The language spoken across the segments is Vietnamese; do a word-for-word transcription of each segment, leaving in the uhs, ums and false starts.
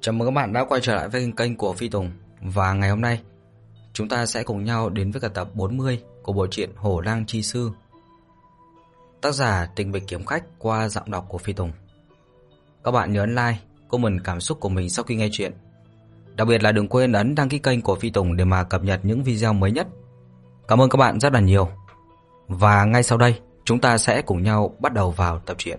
Chào mừng các bạn đã quay trở lại với kênh của Phi Tùng. Và ngày hôm nay chúng ta sẽ cùng nhau đến với cả tập bốn mươi của bộ truyện Hổ Lang Chi Sư, tác giả Tình Bịch Kiếm Khách, qua giọng đọc của Phi Tùng. Các bạn nhớ ấn like, comment cảm xúc của mình sau khi nghe chuyện. Đặc biệt là đừng quên ấn đăng ký kênh của Phi Tùng để mà cập nhật những video mới nhất. Cảm ơn các bạn rất là nhiều. Và ngay sau đây chúng ta sẽ cùng nhau bắt đầu vào tập truyện.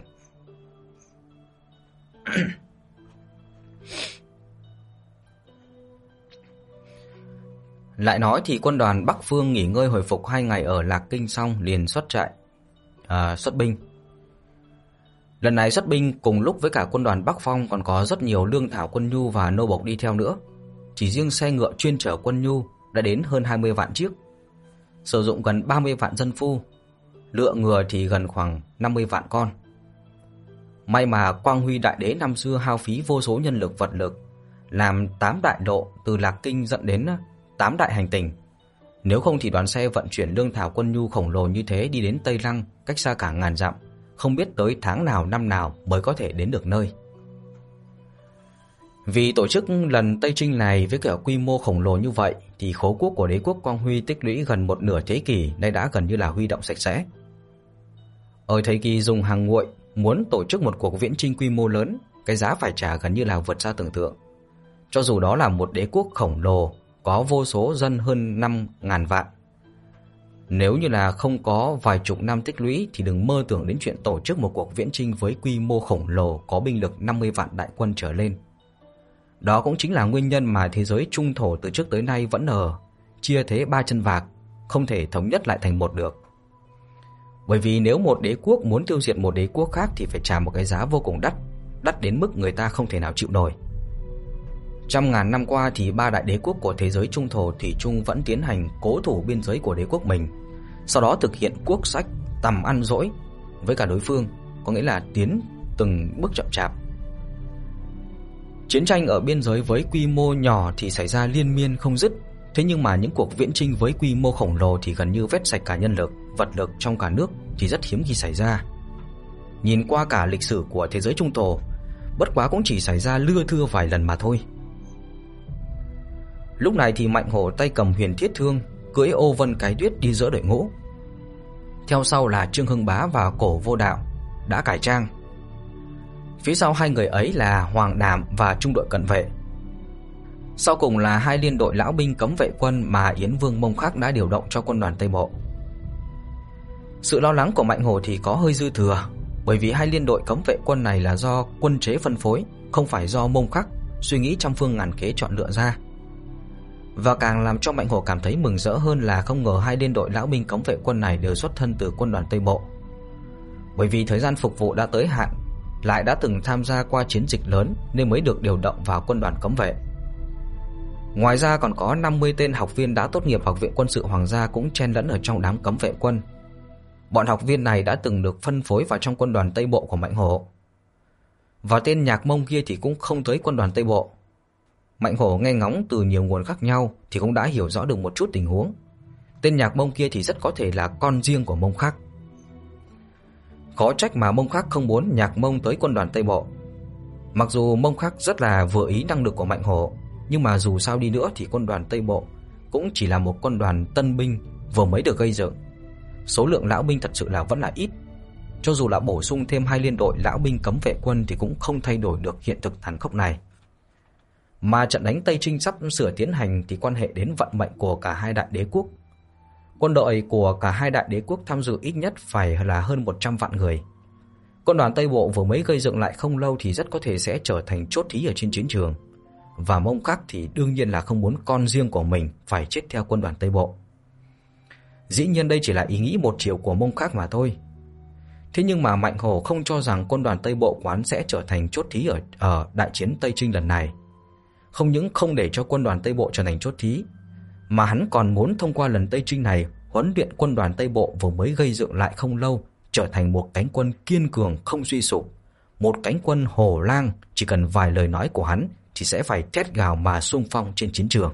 Lại nói thì quân đoàn Bắc Phương nghỉ ngơi hồi phục hai ngày ở Lạc Kinh xong liền xuất trại, à, xuất binh. Lần này xuất binh cùng lúc với cả quân đoàn Bắc Phong còn có rất nhiều lương thảo, quân nhu và nô bộc đi theo nữa. Chỉ riêng xe ngựa chuyên chở quân nhu đã đến hơn hai mươi vạn chiếc, sử dụng gần ba mươi vạn dân phu, lượng ngựa thì gần khoảng năm mươi vạn con. May mà Quang Huy đại đế năm xưa hao phí vô số nhân lực vật lực, làm tám đại độ từ Lạc Kinh dẫn đến tám đại hành tinh. Nếu không thì đoàn xe vận chuyển lương thảo quân nhu khổng lồ như thế đi đến Tây Lăng, cách xa cả ngàn dặm, không biết tới tháng nào năm nào mới có thể đến được nơi. Vì tổ chức lần Tây Trinh này với cả quy mô khổng lồ như vậy thì khố quốc của đế quốc Quang Huy tích lũy gần một nửa thế kỷ nay đã gần như là huy động sạch sẽ. Ở thời kỳ dùng hàng nguội, muốn tổ chức một cuộc viễn chinh quy mô lớn, cái giá phải trả gần như là vượt xa tưởng tượng. Cho dù đó là một đế quốc khổng lồ có vô số dân hơn năm ngàn vạn, nếu như là không có vài chục năm tích lũy thì đừng mơ tưởng đến chuyện tổ chức một cuộc viễn chinh với quy mô khổng lồ có binh lực năm mươi vạn đại quân trở lên. Đó cũng chính là nguyên nhân mà thế giới trung thổ từ trước tới nay vẫn ở chia thế ba chân vạc, không thể thống nhất lại thành một được. Bởi vì nếu một đế quốc muốn tiêu diệt một đế quốc khác thì phải trả một cái giá vô cùng đắt, đắt đến mức người ta không thể nào chịu nổi. Trăm ngàn năm qua thì ba đại đế quốc của thế giới trung thổ thủy chung vẫn tiến hành cố thủ biên giới của đế quốc mình, sau đó thực hiện quốc sách tầm ăn dỗi với cả đối phương, có nghĩa là tiến từng bước chậm chạp. Chiến tranh ở biên giới với quy mô nhỏ thì xảy ra liên miên không dứt, thế nhưng mà những cuộc viễn chinh với quy mô khổng lồ thì gần như vét sạch cả nhân lực, vật lực trong cả nước thì rất hiếm khi xảy ra. Nhìn qua cả lịch sử của thế giới trung thổ, bất quá cũng chỉ xảy ra lưa thưa vài lần mà thôi. Lúc này thì Mạnh Hổ tay cầm huyền thiết thương, cưỡi ô vân cái tuyết đi giữa đội ngũ. Theo sau là Trương Hưng Bá và Cổ Vô Đạo đã cải trang. Phía sau hai người ấy là Hoàng Đàm và trung đội cận vệ. Sau cùng là hai liên đội lão binh cấm vệ quân mà Yến Vương Mông Khắc đã điều động cho quân đoàn Tây Bộ. Sự lo lắng của Mạnh Hổ thì có hơi dư thừa, bởi vì hai liên đội cấm vệ quân này là do quân chế phân phối, không phải do Mông Khắc suy nghĩ trăm phương ngàn kế chọn lựa ra. Và càng làm cho Mạnh Hổ cảm thấy mừng rỡ hơn là không ngờ hai liên đội lão binh cấm vệ quân này đều xuất thân từ quân đoàn Tây Bộ. Bởi vì thời gian phục vụ đã tới hạn, lại đã từng tham gia qua chiến dịch lớn nên mới được điều động vào quân đoàn cấm vệ. Ngoài ra còn có năm mươi tên học viên đã tốt nghiệp Học viện Quân sự Hoàng gia cũng chen lẫn ở trong đám cấm vệ quân. Bọn học viên này đã từng được phân phối vào trong quân đoàn Tây Bộ của Mạnh Hổ. Và tên Nhạc Mông kia thì cũng không tới quân đoàn Tây Bộ. Mạnh Hổ nghe ngóng từ nhiều nguồn khác nhau thì cũng đã hiểu rõ được một chút tình huống. Tên Nhạc Mông kia thì rất có thể là con riêng của Mông Khắc. Khó trách mà Mông Khắc không muốn Nhạc Mông tới quân đoàn Tây Bộ. Mặc dù Mông Khắc rất là vừa ý năng lực của Mạnh Hổ, nhưng mà dù sao đi nữa thì quân đoàn Tây Bộ cũng chỉ là một quân đoàn tân binh vừa mới được gây dựng. Số lượng lão binh thật sự là vẫn là ít. Cho dù là bổ sung thêm hai liên đội lão binh cấm vệ quân thì cũng không thay đổi được hiện thực tàn khốc này. Mà trận đánh Tây Trinh sắp sửa tiến hành thì quan hệ đến vận mệnh của cả hai đại đế quốc. Quân đội của cả hai đại đế quốc tham dự ít nhất phải là hơn một trăm vạn người. Quân đoàn Tây Bộ vừa mới gây dựng lại không lâu thì rất có thể sẽ trở thành chốt thí ở trên chiến trường. Và Mông Khắc thì đương nhiên là không muốn con riêng của mình phải chết theo quân đoàn Tây Bộ. Dĩ nhiên đây chỉ là ý nghĩ một chiều của Mông Khắc mà thôi. Thế nhưng mà Mạnh Hổ không cho rằng quân đoàn Tây Bộ quán sẽ trở thành chốt thí ở, ở đại chiến Tây Trinh lần này. Không những không để cho quân đoàn Tây Bộ trở thành chốt thí, mà hắn còn muốn thông qua lần Tây Trinh này huấn luyện quân đoàn Tây Bộ vừa mới gây dựng lại không lâu trở thành một cánh quân kiên cường không suy sụp, một cánh quân hổ lang chỉ cần vài lời nói của hắn thì sẽ phải thét gào mà xung phong trên chiến trường.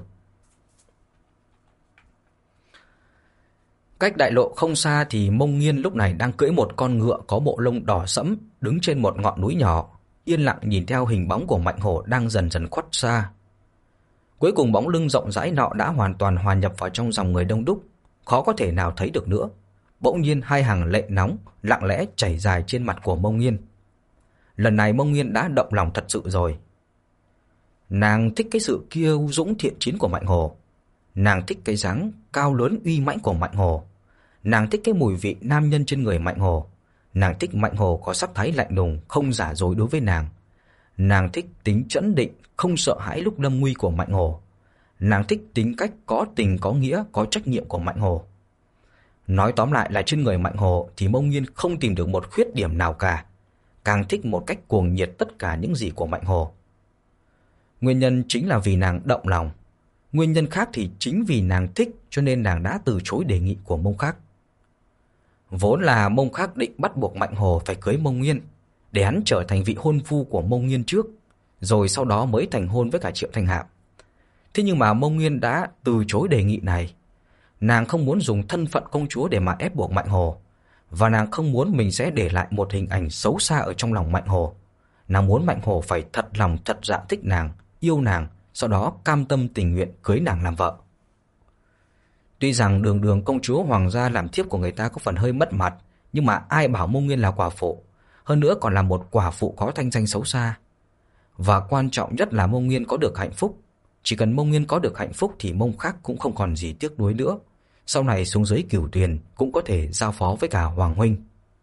Cách đại lộ không xa thì Mông Nghiên lúc này đang cưỡi một con ngựa có bộ lông đỏ sẫm đứng trên một ngọn núi nhỏ, yên lặng nhìn theo hình bóng của Mạnh Hổ đang dần dần khuất xa. Cuối cùng bóng lưng rộng rãi nọ đã hoàn toàn hòa nhập vào trong dòng người đông đúc, khó có thể nào thấy được nữa. Bỗng nhiên hai hàng lệ nóng lặng lẽ chảy dài trên mặt của Mông Nghiên. Lần này Mông Nghiên đã động lòng thật sự rồi. Nàng thích cái sự kiêu dũng thiện chiến của Mạnh Hổ. Nàng thích cái dáng cao lớn uy mãnh của Mạnh Hổ. Nàng thích cái mùi vị nam nhân trên người Mạnh Hổ. Nàng thích Mạnh Hổ có sắc thái lạnh lùng, không giả dối đối với nàng. Nàng thích tính trấn định, không sợ hãi lúc lâm nguy của Mạnh Hổ. Nàng thích tính cách có tình có nghĩa, có trách nhiệm của Mạnh Hổ. Nói tóm lại là trên người Mạnh Hổ thì Mông Nghiên không tìm được một khuyết điểm nào cả, càng thích một cách cuồng nhiệt tất cả những gì của Mạnh Hổ. Nguyên nhân chính là vì nàng động lòng. Nguyên nhân khác thì chính vì nàng thích cho nên nàng đã từ chối đề nghị của Mông Khắc. Vốn là Mông Khắc định bắt buộc Mạnh Hổ phải cưới Mông Nghiên, để hắn trở thành vị hôn phu của Mông Nghiên trước, rồi sau đó mới thành hôn với cả Triệu Thanh Hạm. Thế nhưng mà Mông Nghiên đã từ chối đề nghị này. Nàng không muốn dùng thân phận công chúa để mà ép buộc Mạnh Hổ, và nàng không muốn mình sẽ để lại một hình ảnh xấu xa ở trong lòng Mạnh Hổ. Nàng muốn Mạnh Hổ phải thật lòng thật dạ thích nàng, yêu nàng, sau đó cam tâm tình nguyện cưới nàng làm vợ. Tuy rằng đường đường công chúa hoàng gia làm thiếp của người ta có phần hơi mất mặt, nhưng mà ai bảo Mông Nghiên là quả phụ, hơn nữa còn là một quả phụ có thanh danh xấu xa. Và quan trọng nhất là Mông Nghiên có được hạnh phúc. Chỉ cần Mông Nghiên có được hạnh phúc thì Mông Khắc cũng không còn gì tiếc nuối nữa. Sau này xuống dưới Cửu Tuyền cũng có thể giao phó với cả Hoàng huynh.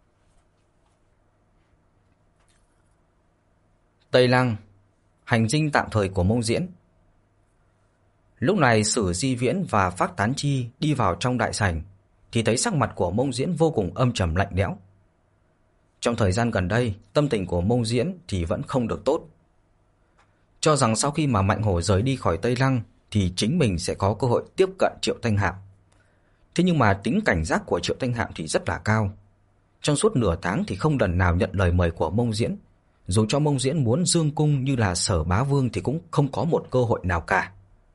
Tây Lăng, hành dinh tạm thời của Mông Diễn. Lúc này Sử Di Viễn và Phác Tán Chi đi vào trong đại sảnh thì thấy sắc mặt của Mông Diễn vô cùng âm trầm lạnh lẽo. Trong thời gian gần đây, tâm tình của Mông Diễn thì vẫn không được tốt. Cho rằng sau khi mà Mạnh Hổ rời đi khỏi Tây Lăng thì chính mình sẽ có cơ hội tiếp cận Triệu Thanh Hạm. Thế nhưng mà tính cảnh giác của Triệu Thanh Hạm thì rất là cao. Trong suốt nửa tháng thì không lần nào nhận lời mời của Mông Diễn. Dù cho Mông Diễn muốn dương cung như là Sở Bá Vương thì cũng không có một cơ hội nào cả.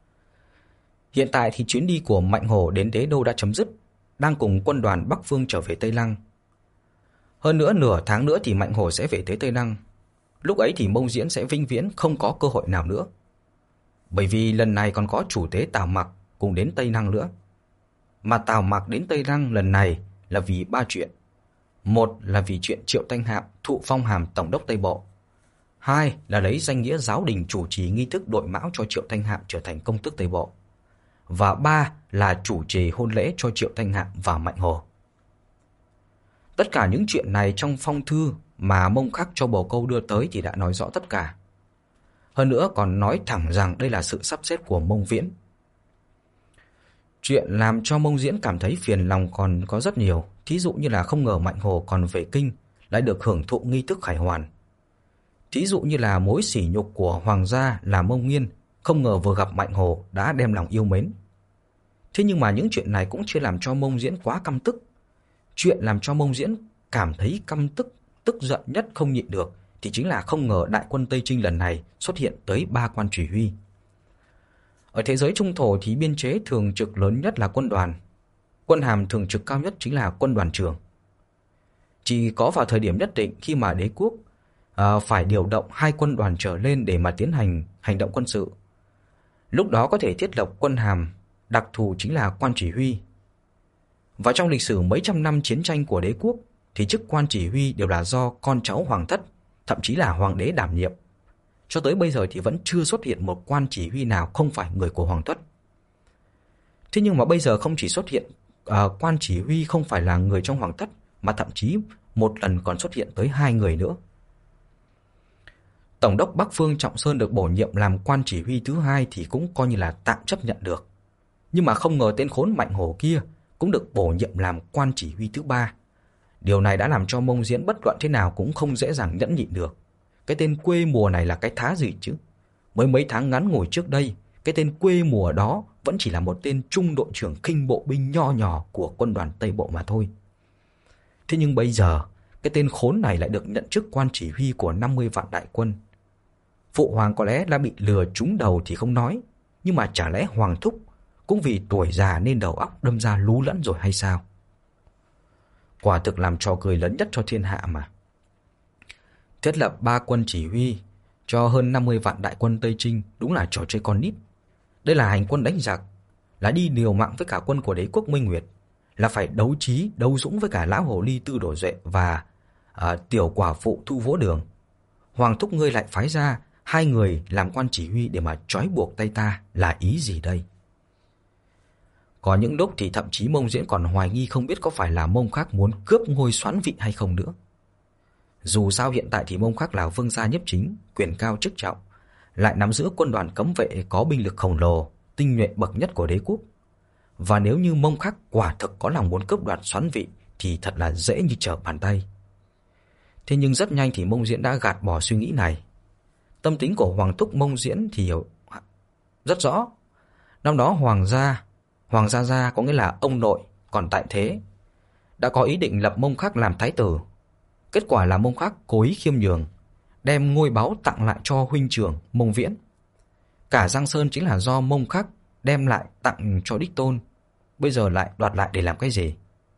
Hiện tại thì chuyến đi của Mạnh Hổ đến Đế Đô đã chấm dứt, đang cùng quân đoàn Bắc Phương trở về Tây Lăng. Hơn nữa nửa tháng nữa thì Mạnh Hổ sẽ về tới Tây Lăng. Lúc ấy thì Mông Diễn sẽ vĩnh viễn không có cơ hội nào nữa. Bởi vì lần này còn có chủ tế Tào Mặc cùng đến Tây Lăng nữa. Mà Tào Mặc đến Tây Lăng lần này là vì ba chuyện. Một là vì chuyện Triệu Thanh Hạm thụ phong hàm Tổng đốc Tây Bộ. Hai là lấy danh nghĩa giáo đình chủ trì nghi thức đội mão cho Triệu Thanh Hạm trở thành công tước Tây Bộ. Và ba là chủ trì hôn lễ cho Triệu Thanh Hạm và Mạnh Hổ. Tất cả những chuyện này trong phong thư mà Mông Khắc cho bồ câu đưa tới thì đã nói rõ tất cả. Hơn nữa còn nói thẳng rằng đây là sự sắp xếp của Mông Viễn. Chuyện làm cho Mông Diễn cảm thấy phiền lòng còn có rất nhiều. Thí dụ như là không ngờ Mạnh Hổ còn về kinh lại được hưởng thụ nghi thức khải hoàn. Thí dụ như là mối sỉ nhục của hoàng gia là Mông Nghiên không ngờ vừa gặp Mạnh Hổ đã đem lòng yêu mến. Thế nhưng mà những chuyện này cũng chưa làm cho Mông Diễn quá căm tức. Chuyện làm cho Mông Diễn cảm thấy căm tức, tức giận nhất không nhịn được thì chính là không ngờ đại quân Tây Trinh lần này xuất hiện tới ba quan chỉ huy. Ở thế giới trung thổ thì biên chế thường trực lớn nhất là quân đoàn. Quân hàm thường trực cao nhất chính là quân đoàn trưởng. Chỉ có vào thời điểm nhất định khi mà đế quốc à, phải điều động hai quân đoàn trở lên để mà tiến hành hành động quân sự, lúc đó có thể thiết lập quân hàm đặc thù chính là quan chỉ huy. Và trong lịch sử mấy trăm năm chiến tranh của đế quốc thì chức quan chỉ huy đều là do con cháu hoàng thất, thậm chí là hoàng đế đảm nhiệm. Cho tới bây giờ thì vẫn chưa xuất hiện một quan chỉ huy nào không phải người của hoàng thất. Thế nhưng mà bây giờ không chỉ xuất hiện uh, quan chỉ huy không phải là người trong hoàng thất, mà thậm chí một lần còn xuất hiện tới hai người nữa. Tổng đốc Bắc Phương Trọng Sơn được bổ nhiệm làm quan chỉ huy thứ hai thì cũng coi như là tạm chấp nhận được. Nhưng mà không ngờ tên khốn Mạnh Hổ kia cũng được bổ nhiệm làm quan chỉ huy thứ ba. Điều này đã làm cho Mông Diễn bất luận thế nào cũng không dễ dàng nhẫn nhịn được. Cái tên quê mùa này là cái thá gì chứ? Mới mấy tháng ngắn ngủi trước đây, cái tên quê mùa đó vẫn chỉ là một tên trung đội trưởng khinh bộ binh nho nhỏ của quân đoàn Tây Bộ mà thôi. Thế nhưng bây giờ, cái tên khốn này lại được nhận chức quan chỉ huy của năm mươi vạn đại quân. Phụ hoàng có lẽ đã bị lừa trúng đầu thì không nói, nhưng mà chả lẽ hoàng thúc cũng vì tuổi già nên đầu óc đâm ra lú lẫn rồi hay sao? Quả thực làm trò cười lớn nhất cho thiên hạ mà. Thiết lập ba quân chỉ huy cho hơn năm mươi vạn đại quân Tây Trinh đúng là trò chơi con nít. Đây là hành quân đánh giặc, là đi liều mạng với cả quân của đế quốc Minh Nguyệt, là phải đấu trí, đấu dũng với cả lão hồ ly Tư Đồ Duệ và à, tiểu quả phụ Thu Vỗ Đường. Hoàng thúc ngươi lại phái ra hai người làm quan chỉ huy để mà trói buộc tay ta là ý gì đây? Có những lúc thì thậm chí Mông Diễn còn hoài nghi không biết có phải là Mông Khắc muốn cướp ngôi soán vị hay không nữa. Dù sao hiện tại thì Mông Khắc là vương gia nhiếp chính, quyền cao chức trọng, lại nắm giữ quân đoàn cấm vệ có binh lực khổng lồ, tinh nhuệ bậc nhất của đế quốc. Và nếu như Mông Khắc quả thực có lòng muốn cướp đoạt soán vị thì thật là dễ như trở bàn tay. Thế nhưng rất nhanh thì Mông Diễn đã gạt bỏ suy nghĩ này. Tâm tính của Hoàng thúc Mông Diễn thì hiểu rất rõ. Năm đó Hoàng gia, Hoàng gia gia có nghĩa là ông nội còn tại thế, đã có ý định lập Mông Khắc làm thái tử. Kết quả là Mông Khắc cố ý khiêm nhường, đem ngôi báu tặng lại cho huynh trưởng Mông Viễn. Cả Giang Sơn chính là do Mông Khắc đem lại tặng cho đích tôn, bây giờ lại đoạt lại để làm cái gì?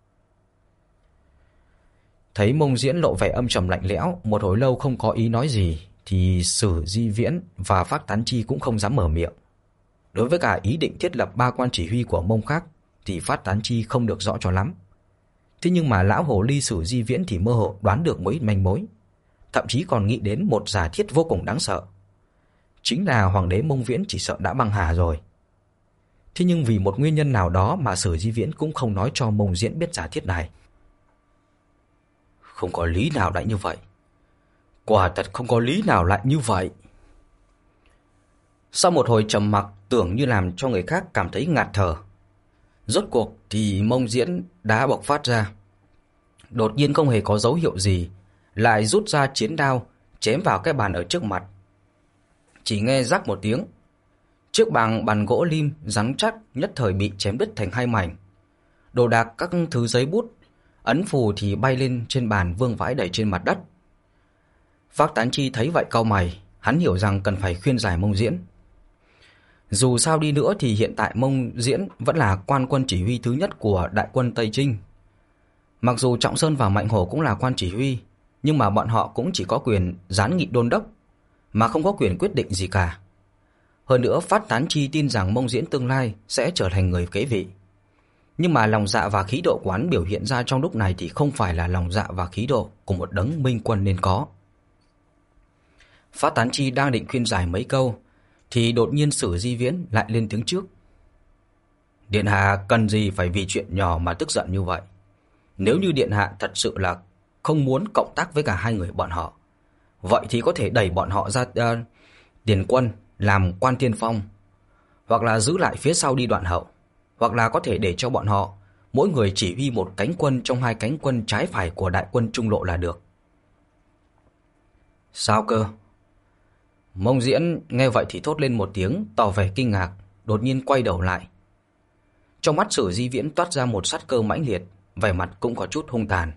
Thấy Mông Diễn lộ vẻ âm trầm lạnh lẽo, một hồi lâu không có ý nói gì, thì Sử Di Viễn và Phác Tán Chi cũng không dám mở miệng. Đối với cả ý định thiết lập ba quan chỉ huy của Mông Khắc thì Phác Tán Chi không được rõ cho lắm. Thế nhưng mà lão hồ ly Sử Di Viễn thì mơ hồ đoán được một ít manh mối, thậm chí còn nghĩ đến một giả thiết vô cùng đáng sợ. Chính là hoàng đế Mông Viễn chỉ sợ đã băng hà rồi. Thế nhưng vì một nguyên nhân nào đó mà Sử Di Viễn cũng không nói cho Mông Diễn biết giả thiết này. Không có lý nào lại như vậy. Quả thật không có lý nào lại như vậy. Sau một hồi trầm mặc tưởng như làm cho người khác cảm thấy ngạt thở, rốt cuộc thì Mông Diễn đã bộc phát ra. Đột nhiên không hề có dấu hiệu gì, lại rút ra chiến đao chém vào cái bàn ở trước mặt. Chỉ nghe rắc một tiếng, chiếc bàn bàn gỗ lim rắn chắc nhất thời bị chém đứt thành hai mảnh. Đồ đạc các thứ giấy bút, ấn phù thì bay lên trên bàn vương vãi đầy trên mặt đất. Phác Tán Chi thấy vậy cau mày, hắn hiểu rằng cần phải khuyên giải Mông Diễn. Dù sao đi nữa thì hiện tại Mông Diễn vẫn là quan quân chỉ huy thứ nhất của đại quân Tây Trinh. Mặc dù Trọng Sơn và Mạnh Hổ cũng là quan chỉ huy, nhưng mà bọn họ cũng chỉ có quyền gián nghị đôn đốc, mà không có quyền quyết định gì cả. Hơn nữa Phát Tán Chi tin rằng Mông Diễn tương lai sẽ trở thành người kế vị. Nhưng mà lòng dạ và khí độ của hắn biểu hiện ra trong lúc này thì không phải là lòng dạ và khí độ của một đấng minh quân nên có. Phát Tán Chi đang định khuyên giải mấy câu thì đột nhiên Sử Di Viễn lại lên tiếng trước. Điện hạ cần gì phải vì chuyện nhỏ mà tức giận như vậy? Nếu như điện hạ thật sự là không muốn cộng tác với cả hai người bọn họ, vậy thì có thể đẩy bọn họ ra uh, tiền quân làm quan tiên phong, hoặc là giữ lại phía sau đi đoạn hậu, hoặc là có thể để cho bọn họ mỗi người chỉ huy một cánh quân trong hai cánh quân trái phải của đại quân trung lộ là được. Sao cơ? Mông Diễn nghe vậy thì thốt lên một tiếng tỏ vẻ kinh ngạc, đột nhiên quay đầu lại. Trong mắt Sử Di Viễn toát ra một sát cơ mãnh liệt, vẻ mặt cũng có chút hung tàn.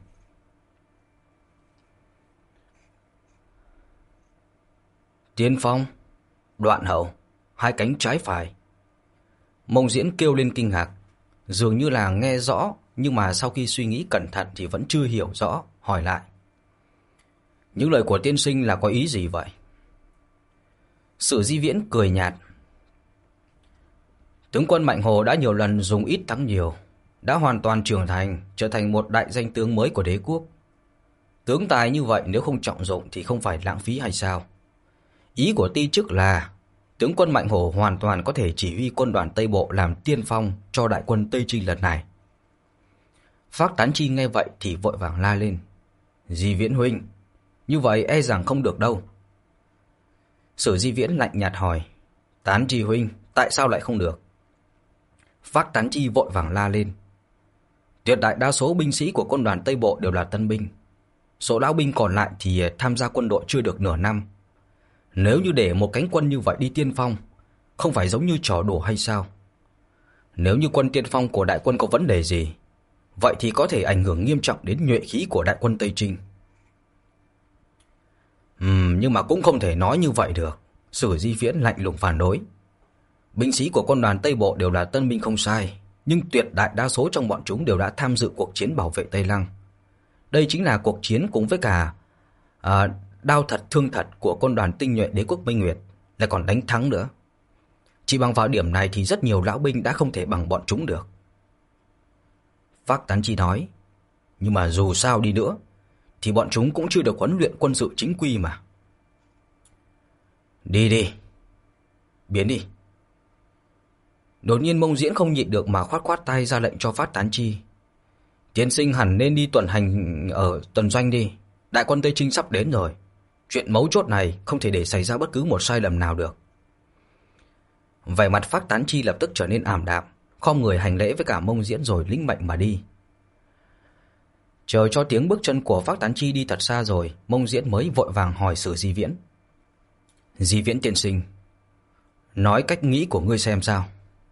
Tiên phong, đoạn hậu, hai cánh trái phải. Mông Diễn kêu lên kinh ngạc, dường như là nghe rõ, nhưng mà sau khi suy nghĩ cẩn thận thì vẫn chưa hiểu rõ, hỏi lại. Những lời của tiên sinh là có ý gì vậy? Sử Di Viễn cười nhạt. Tướng quân Mạnh Hồ đã nhiều lần dùng ít thắng nhiều, đã hoàn toàn trưởng thành, trở thành một đại danh tướng mới của đế quốc. Tướng tài như vậy nếu không trọng dụng thì không phải lãng phí hay sao? Ý của ti chức là tướng quân Mạnh Hổ hoàn toàn có thể chỉ huy quân đoàn Tây Bộ làm tiên phong cho đại quân Tây Trinh lần này. Phác Tán Chi nghe vậy thì vội vàng la lên. Di Viễn huynh, như vậy e rằng không được đâu. Sử Di Viễn lạnh nhạt hỏi. Tán Chi huynh, tại sao lại không được? Phác Tán Chi vội vàng la lên. Tuyệt đại đa số binh sĩ của quân đoàn Tây Bộ đều là tân binh. Số lão binh còn lại thì tham gia quân đội chưa được nửa năm. Nếu như để một cánh quân như vậy đi tiên phong, không phải giống như trò đùa hay sao? Nếu như quân tiên phong của đại quân có vấn đề gì, vậy thì có thể ảnh hưởng nghiêm trọng đến nhuệ khí của đại quân Tây Trinh. Ừm, nhưng mà cũng không thể nói như vậy được. Sử Di Viễn lạnh lùng phản đối. Binh sĩ của quân đoàn Tây Bộ đều là tân binh không sai, nhưng tuyệt đại đa số trong bọn chúng đều đã tham dự cuộc chiến bảo vệ Tây Lăng. Đây chính là cuộc chiến cùng với cả à, đao thật thương thật của quân đoàn tinh nhuệ đế quốc Minh Nguyệt lại còn đánh thắng nữa. Chỉ bằng vào điểm này thì rất nhiều lão binh đã không thể bằng bọn chúng được. Phác Tán Chi nói, nhưng mà dù sao đi nữa thì bọn chúng cũng chưa được huấn luyện quân sự chính quy mà. Đi đi, biến đi. Đột nhiên Mông Diễn không nhịn được mà khoát khoát tay ra lệnh cho Phác Tán Chi. Tiên sinh hẳn nên đi tuần hành ở tuần doanh đi. Đại quân Tây Trinh sắp đến rồi. Chuyện mấu chốt này không thể để xảy ra bất cứ một sai lầm nào được. Vẻ mặt Phác Tán Chi lập tức trở nên ảm đạm, khom người hành lễ với cả Mông Diễn rồi lĩnh mệnh mà đi. Chờ cho tiếng bước chân của Phác Tán Chi đi thật xa rồi, Mông Diễn mới vội vàng hỏi Sử Di Viễn. Di Viễn tiên sinh, nói cách nghĩ của ngươi xem sao?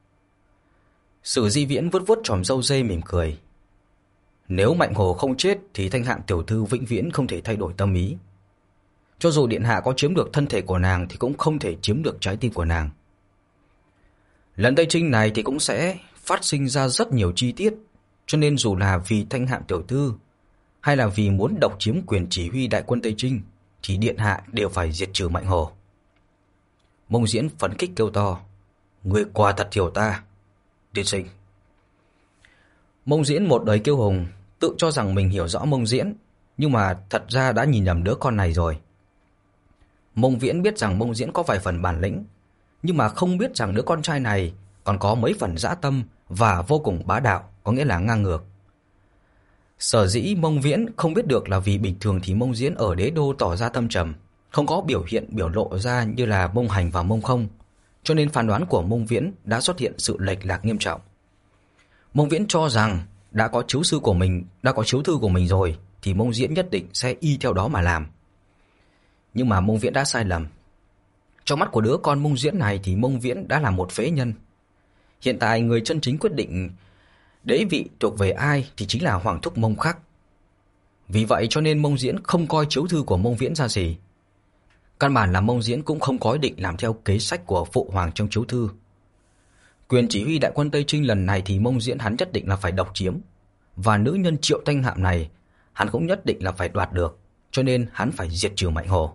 Sử Di Viễn vuốt vuốt chòm râu dê mỉm cười. Nếu Mạnh Hồ không chết thì Thanh Hạng tiểu thư vĩnh viễn không thể thay đổi tâm ý. Cho dù điện hạ có chiếm được thân thể của nàng thì cũng không thể chiếm được trái tim của nàng. Lần Tây Trinh này thì cũng sẽ phát sinh ra rất nhiều chi tiết, cho nên dù là vì Thanh Hạng tiểu thư hay là vì muốn độc chiếm quyền chỉ huy đại quân Tây Trinh thì điện hạ đều phải diệt trừ Mạnh Hồ. Mông Diễn phấn khích kêu to, người quả thật hiểu ta, tiên sinh. Mông Diễn một đời kiêu hùng, tự cho rằng mình hiểu rõ Mông Diễn, nhưng mà thật ra đã nhìn nhầm đứa con này rồi. Mông Viễn biết rằng Mông Diễn có vài phần bản lĩnh, nhưng mà không biết rằng đứa con trai này còn có mấy phần dã tâm và vô cùng bá đạo, có nghĩa là ngang ngược. Sở dĩ Mông Viễn không biết được là vì bình thường thì Mông Diễn ở đế đô tỏ ra thâm trầm, không có biểu hiện biểu lộ ra như là Mông Hành và Mông Không, cho nên phán đoán của Mông Viễn đã xuất hiện sự lệch lạc nghiêm trọng. Mông Viễn cho rằng đã có chiếu sư của mình, đã có chiếu thư của mình rồi thì Mông Diễn nhất định sẽ y theo đó mà làm. Nhưng mà Mông Viễn đã sai lầm. Trong mắt của đứa con Mông Diễn này thì Mông Viễn đã là một phế nhân. Hiện tại người chân chính quyết định đế vị thuộc về ai thì chính là Hoàng thúc Mông Khắc. Vì vậy cho nên Mông Diễn không coi chiếu thư của Mông Viễn ra gì. Căn bản là Mông Diễn cũng không có ý định làm theo kế sách của phụ hoàng trong chiếu thư. Quyền chỉ huy đại quân Tây Trinh lần này thì Mông Diễn hắn nhất định là phải độc chiếm, và nữ nhân Triệu Thanh Hạm này hắn cũng nhất định là phải đoạt được, cho nên hắn phải diệt trừ Mạnh Hồ.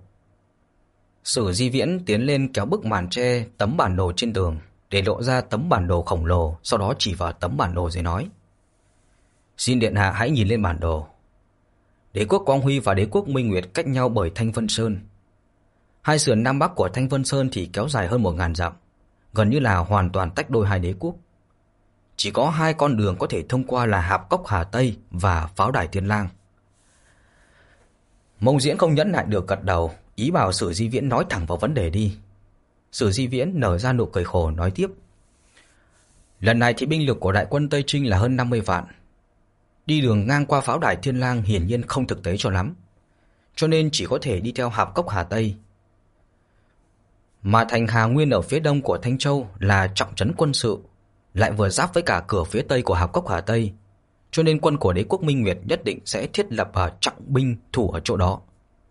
Sử Di Viễn tiến lên kéo bức màn che tấm bản đồ trên tường để lộ ra tấm bản đồ khổng lồ, sau đó chỉ vào tấm bản đồ rồi nói: Xin điện hạ hãy nhìn lên bản đồ. Đế quốc Quang Huy và đế quốc Minh Nguyệt cách nhau bởi Thanh Vân Sơn. Hai sườn nam bắc của Thanh Vân Sơn thì kéo dài hơn một ngàn dặm, gần như là hoàn toàn tách đôi hai đế quốc. Chỉ có hai con đường có thể thông qua là Hạp Cốc Hà Tây và Pháo Đài Thiên Lang. Mông Diễn không nhẫn nại được gật đầu, ý bảo Sử Di Viễn nói thẳng vào vấn đề đi. Sử Di Viễn nở ra nụ cười khổ nói tiếp: Lần này thì binh lực của đại quân Tây Trinh là hơn năm mươi vạn. Đi đường ngang qua Pháo Đài Thiên Lang hiển nhiên không thực tế cho lắm, cho nên chỉ có thể đi theo Hạp Cốc Hà Tây. Mà thành Hà Nguyên ở phía đông của Thanh Châu là trọng trấn quân sự, lại vừa giáp với cả cửa phía tây của Hạp Cốc Hà Tây, cho nên quân của đế quốc Minh Nguyệt nhất định sẽ thiết lập ở trọng binh thủ ở chỗ đó.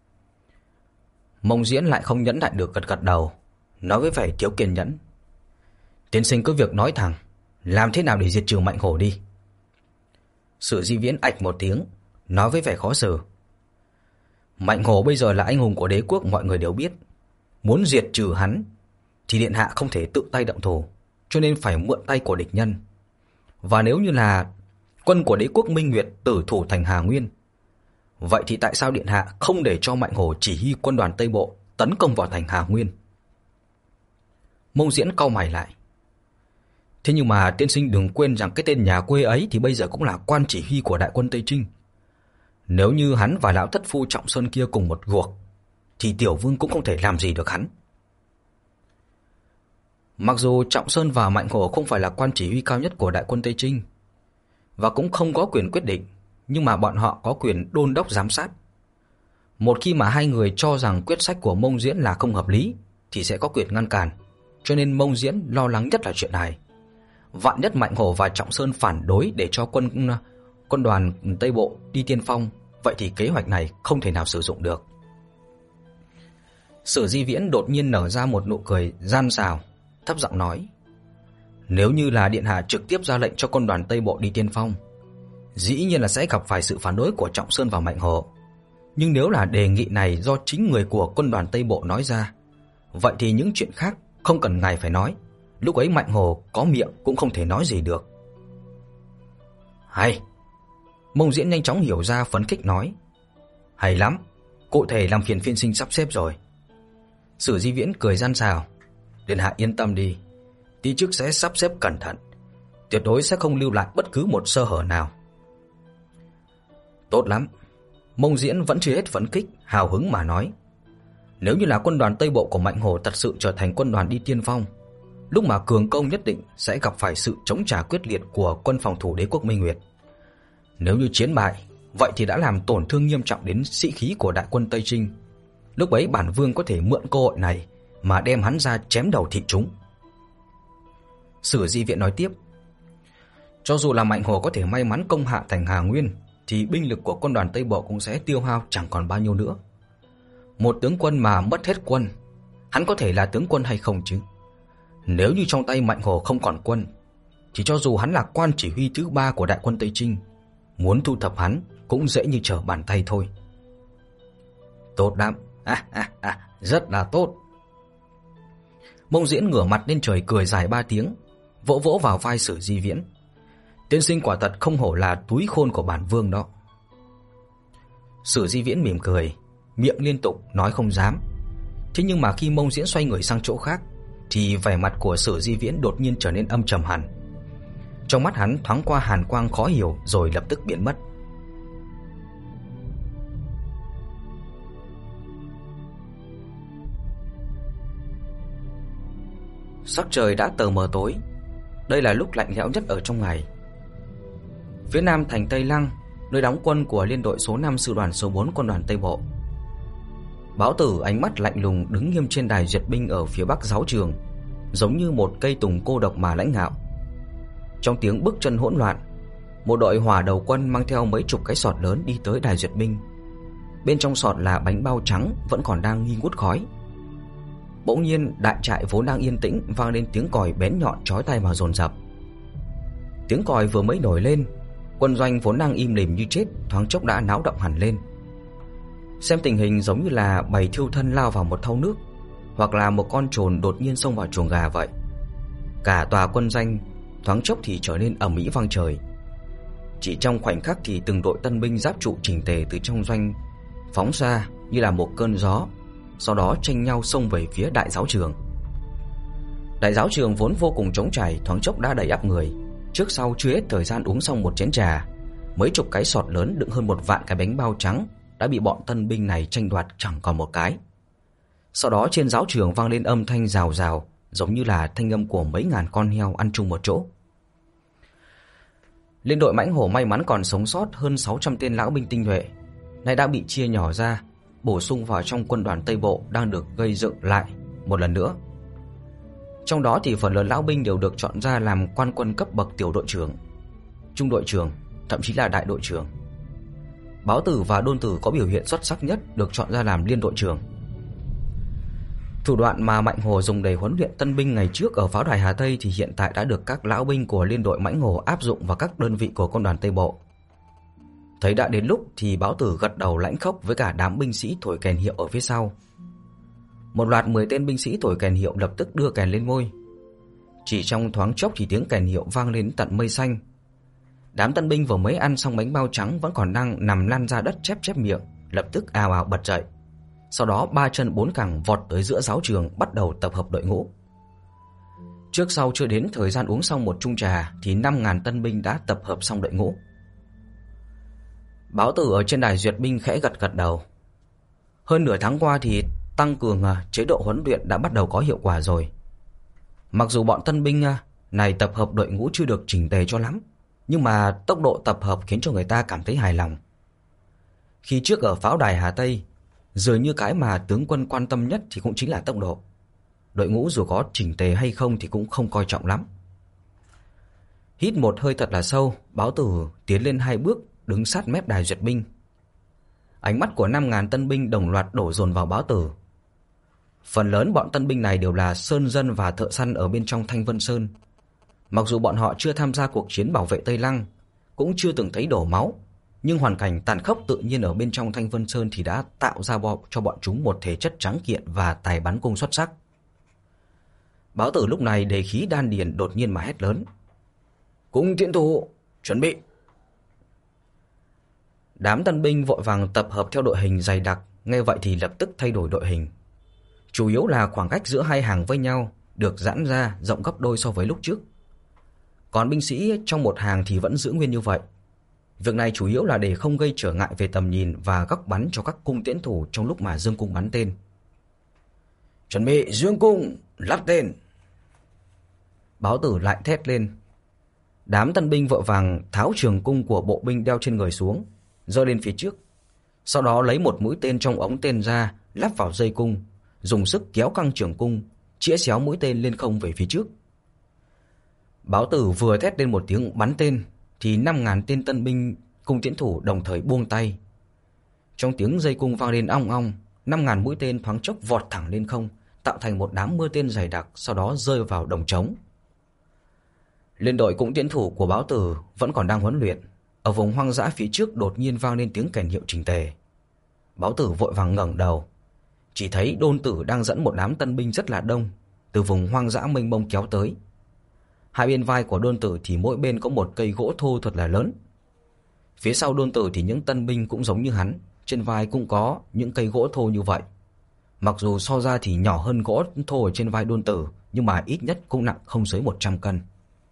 Mông Diễn lại không nhẫn nại được gật gật đầu, nói với vẻ thiếu kiên nhẫn: Tiên sinh cứ việc nói thẳng, làm thế nào để diệt trừ Mạnh Hồ đi. Sử Di Viễn ạch một tiếng, nói với vẻ khó xử: Mạnh Hồ bây giờ là anh hùng của đế quốc, mọi người đều biết. Muốn diệt trừ hắn thì điện hạ không thể tự tay động thủ, cho nên phải mượn tay của địch nhân. Và nếu như là quân của đế quốc Minh Nguyệt tử thủ thành Hà Nguyên, vậy thì tại sao điện hạ không để cho Mạnh Hồ chỉ huy quân đoàn Tây Bộ tấn công vào thành Hà Nguyên? Mông Diễn cau mày lại: Thế nhưng mà tiên sinh đừng quên rằng cái tên nhà quê ấy thì bây giờ cũng là quan chỉ huy của đại quân Tây Trinh. Nếu như hắn và lão thất phu Trọng Sơn kia cùng một guộc thì tiểu vương cũng không thể làm gì được hắn. Mặc dù Trọng Sơn và Mạnh Hồ không phải là quan chỉ huy cao nhất của đại quân Tây Trinh và cũng không có quyền quyết định, nhưng mà bọn họ có quyền đôn đốc giám sát. Một khi mà hai người cho rằng quyết sách của Mông Diễn là không hợp lý thì sẽ có quyền ngăn cản, cho nên Mông Diễn lo lắng nhất là chuyện này. Vạn nhất Mạnh Hồ và Trọng Sơn phản đối để cho quân quân đoàn Tây Bộ đi tiên phong, vậy thì kế hoạch này không thể nào sử dụng được. Sử Di Viễn đột nhiên nở ra một nụ cười gian xảo, thấp giọng nói: Nếu như là điện hạ trực tiếp ra lệnh cho quân đoàn Tây Bộ đi tiên phong, dĩ nhiên là sẽ gặp phải sự phản đối của Trọng Sơn và Mạnh Hồ. Nhưng nếu là đề nghị này do chính người của quân đoàn Tây Bộ nói ra, vậy thì những chuyện khác không cần ngài phải nói. Lúc ấy Mạnh Hồ có miệng cũng không thể nói gì được. Hay. Mông Diễn nhanh chóng hiểu ra, phấn khích nói. Hay lắm, cụ thể làm phiền phiên sinh sắp xếp rồi. Sử Di Viễn cười gian xào. Điện hạ yên tâm đi, tí chức sẽ sắp xếp cẩn thận, tuyệt đối sẽ không lưu lại bất cứ một sơ hở nào. Tốt lắm. Mông Diễn vẫn chưa hết phấn khích, hào hứng mà nói. Nếu như là quân đoàn Tây Bộ của Mạnh Hồ thật sự trở thành quân đoàn đi tiên phong, lúc mà cường công nhất định sẽ gặp phải sự chống trả quyết liệt của quân phòng thủ Đế quốc Minh Nguyệt. Nếu như chiến bại, vậy thì đã làm tổn thương nghiêm trọng đến sĩ khí của đại quân Tây Trinh. Lúc ấy bản vương có thể mượn cơ hội này mà đem hắn ra chém đầu thị chúng. Sử Di Viễn nói tiếp. Cho dù là Mạnh Hồ có thể may mắn công hạ thành Hà Nguyên, thì binh lực của quân đoàn Tây Bộ cũng sẽ tiêu hao chẳng còn bao nhiêu nữa. Một tướng quân mà mất hết quân, hắn có thể là tướng quân hay không chứ? Nếu như trong tay Mạnh Hồ không còn quân, thì cho dù hắn là quan chỉ huy thứ ba của đại quân Tây Trinh, muốn thu thập hắn cũng dễ như trở bàn tay thôi. Tốt lắm, à, à, à, rất là tốt. Mông Diễn ngửa mặt lên trời cười dài ba tiếng, vỗ vỗ vào vai Sử Di Viễn. Tiên sinh quả thật không hổ là túi khôn của bản vương đó. Sử Di Viễn mỉm cười, miệng liên tục nói không dám. Thế nhưng mà khi Mông Diễn xoay người sang chỗ khác, thì vẻ mặt của Sử Di Viễn đột nhiên trở nên âm trầm hẳn. Trong mắt hắn thoáng qua hàn quang khó hiểu rồi lập tức biến mất. Sắc trời đã tờ mờ tối. Đây là lúc lạnh lẽo nhất ở trong ngày. Phía nam thành Tây Lăng, nơi đóng quân của liên đội số năm sư đoàn số bốn quân đoàn Tây Bộ. Báo Tử ánh mắt lạnh lùng đứng nghiêm trên đài duyệt binh ở phía bắc giáo trường, giống như một cây tùng cô độc mà lãnh ngạo. Trong tiếng bước chân hỗn loạn, một đội hỏa đầu quân mang theo mấy chục cái sọt lớn đi tới đài duyệt binh. Bên trong sọt là bánh bao trắng vẫn còn đang nghi ngút khói. Bỗng nhiên đại trại vốn đang yên tĩnh vang lên tiếng còi bén nhọn chói tai mà dồn dập. Tiếng còi vừa mới nổi lên, quân doanh vốn đang im lìm như chết thoáng chốc đã náo động hẳn lên. Xem tình hình giống như là bầy thiêu thân lao vào một thau nước, hoặc là một con trồn đột nhiên xông vào chuồng gà vậy. Cả tòa quân doanh thoáng chốc thì trở nên ầm ĩ vang trời. Chỉ trong khoảnh khắc thì từng đội tân binh giáp trụ chỉnh tề từ trong doanh phóng ra như là một cơn gió, sau đó tranh nhau xông về phía đại giáo trường. Đại giáo trường vốn vô cùng trống trải thoáng chốc đã đầy ắp người. Trước sau chưa hết thời gian uống xong một chén trà, mấy chục cái sọt lớn đựng hơn một vạn cái bánh bao trắng đã bị bọn tân binh này tranh đoạt chẳng còn một cái. Sau đó trên giáo trường vang lên âm thanh rào rào, giống như là thanh âm của mấy ngàn con heo ăn chung một chỗ. Liên đội Mãnh Hổ may mắn còn sống sót hơn sáu trăm tên lão binh tinh nhuệ, nay đã bị chia nhỏ ra, bổ sung vào trong quân đoàn Tây Bộ đang được gây dựng lại một lần nữa. Trong đó thì phần lớn lão binh đều được chọn ra làm quan quân cấp bậc tiểu đội trưởng, trung đội trưởng, thậm chí là đại đội trưởng. Báo Tử và Đôn Tử có biểu hiện xuất sắc nhất được chọn ra làm liên đội trưởng. Thủ đoạn mà Mạnh Hồ dùng để huấn luyện tân binh ngày trước ở pháo đài Hà Tây thì hiện tại đã được các lão binh của liên đội Mãnh Hồ áp dụng vào các đơn vị của quân đoàn Tây Bộ. Thấy đã đến lúc thì Báo Tử gật đầu lãnh khốc với cả đám binh sĩ thổi kèn hiệu ở phía sau. Một loạt mười tên binh sĩ thổi kèn hiệu lập tức đưa kèn lên ngôi. Chỉ trong thoáng chốc thì tiếng kèn hiệu vang lên tận mây xanh. Đám tân binh vừa mới ăn xong bánh bao trắng vẫn còn đang nằm lăn ra đất chép chép miệng, lập tức ào ào bật dậy. Sau đó ba chân bốn cẳng vọt tới giữa giáo trường bắt đầu tập hợp đội ngũ. Trước sau chưa đến thời gian uống xong một chung trà thì năm nghìn tân binh đã tập hợp xong đội ngũ. Báo Tử ở trên đài duyệt binh khẽ gật gật đầu. Hơn nửa tháng qua thì tăng cường chế độ huấn luyện đã bắt đầu có hiệu quả rồi. Mặc dù bọn tân binh này tập hợp đội ngũ chưa được chỉnh tề cho lắm, nhưng mà tốc độ tập hợp khiến cho người ta cảm thấy hài lòng. Khi trước ở pháo đài Hà Tây, dường như cái mà tướng quân quan tâm nhất thì cũng chính là tốc độ. Đội ngũ dù có chỉnh tề hay không thì cũng không coi trọng lắm. Hít một hơi thật là sâu, Báo Tử tiến lên hai bước, đứng sát mép đài duyệt binh. Ánh mắt của năm nghìn tân binh đồng loạt đổ dồn vào Báo Tử. Phần lớn bọn tân binh này đều là sơn dân và thợ săn ở bên trong Thanh Vân Sơn. Mặc dù bọn họ chưa tham gia cuộc chiến bảo vệ Tây Lăng, cũng chưa từng thấy đổ máu, nhưng hoàn cảnh tàn khốc tự nhiên ở bên trong Thanh Vân Sơn thì đã tạo ra cho bọn chúng một thể chất trắng kiện và tài bắn cung xuất sắc. Báo Tử lúc này đề khí đan điền đột nhiên mà hét lớn: "Cung tiễn thủ, chuẩn bị!" Đám tân binh vội vàng tập hợp theo đội hình dày đặc, nghe vậy thì lập tức thay đổi đội hình. Chủ yếu là khoảng cách giữa hai hàng với nhau được giãn ra rộng gấp đôi so với lúc trước. Còn binh sĩ trong một hàng thì vẫn giữ nguyên như vậy. Việc này chủ yếu là để không gây trở ngại về tầm nhìn và góc bắn cho các cung tiễn thủ trong lúc mà dương cung bắn tên. "Chuẩn bị dương cung, lắp tên!" Báo Tử lại thét lên. Đám tân binh vội vàng tháo trường cung của bộ binh đeo trên người xuống, giơ lên phía trước. Sau đó lấy một mũi tên trong ống tên ra, lắp vào dây cung, dùng sức kéo căng trường cung, chĩa xéo mũi tên lên không về phía trước. Báo Tử vừa thét lên một tiếng bắn tên thì năm ngàn tên tân binh cung tiễn thủ đồng thời buông tay. Trong tiếng dây cung vang lên ong ong, năm ngàn mũi tên thoáng chốc vọt thẳng lên không, tạo thành một đám mưa tên dày đặc, sau đó rơi vào đồng trống. Liên đội cung tiễn thủ của Báo Tử vẫn còn đang huấn luyện. Ở vùng hoang dã phía trước đột nhiên vang lên tiếng kèn hiệu trình tề. Báo Tử vội vàng ngẩng đầu, chỉ thấy Đôn Tử đang dẫn một đám tân binh rất là đông từ vùng hoang dã mênh mông kéo tới. Hai bên vai của Đôn Tử thì mỗi bên có một cây gỗ thô thật là lớn. Phía sau Đôn Tử thì những tân binh cũng giống như hắn, trên vai cũng có những cây gỗ thô như vậy. Mặc dù so ra thì nhỏ hơn gỗ thô ở trên vai Đôn Tử, nhưng mà ít nhất cũng nặng không dưới một trăm cân.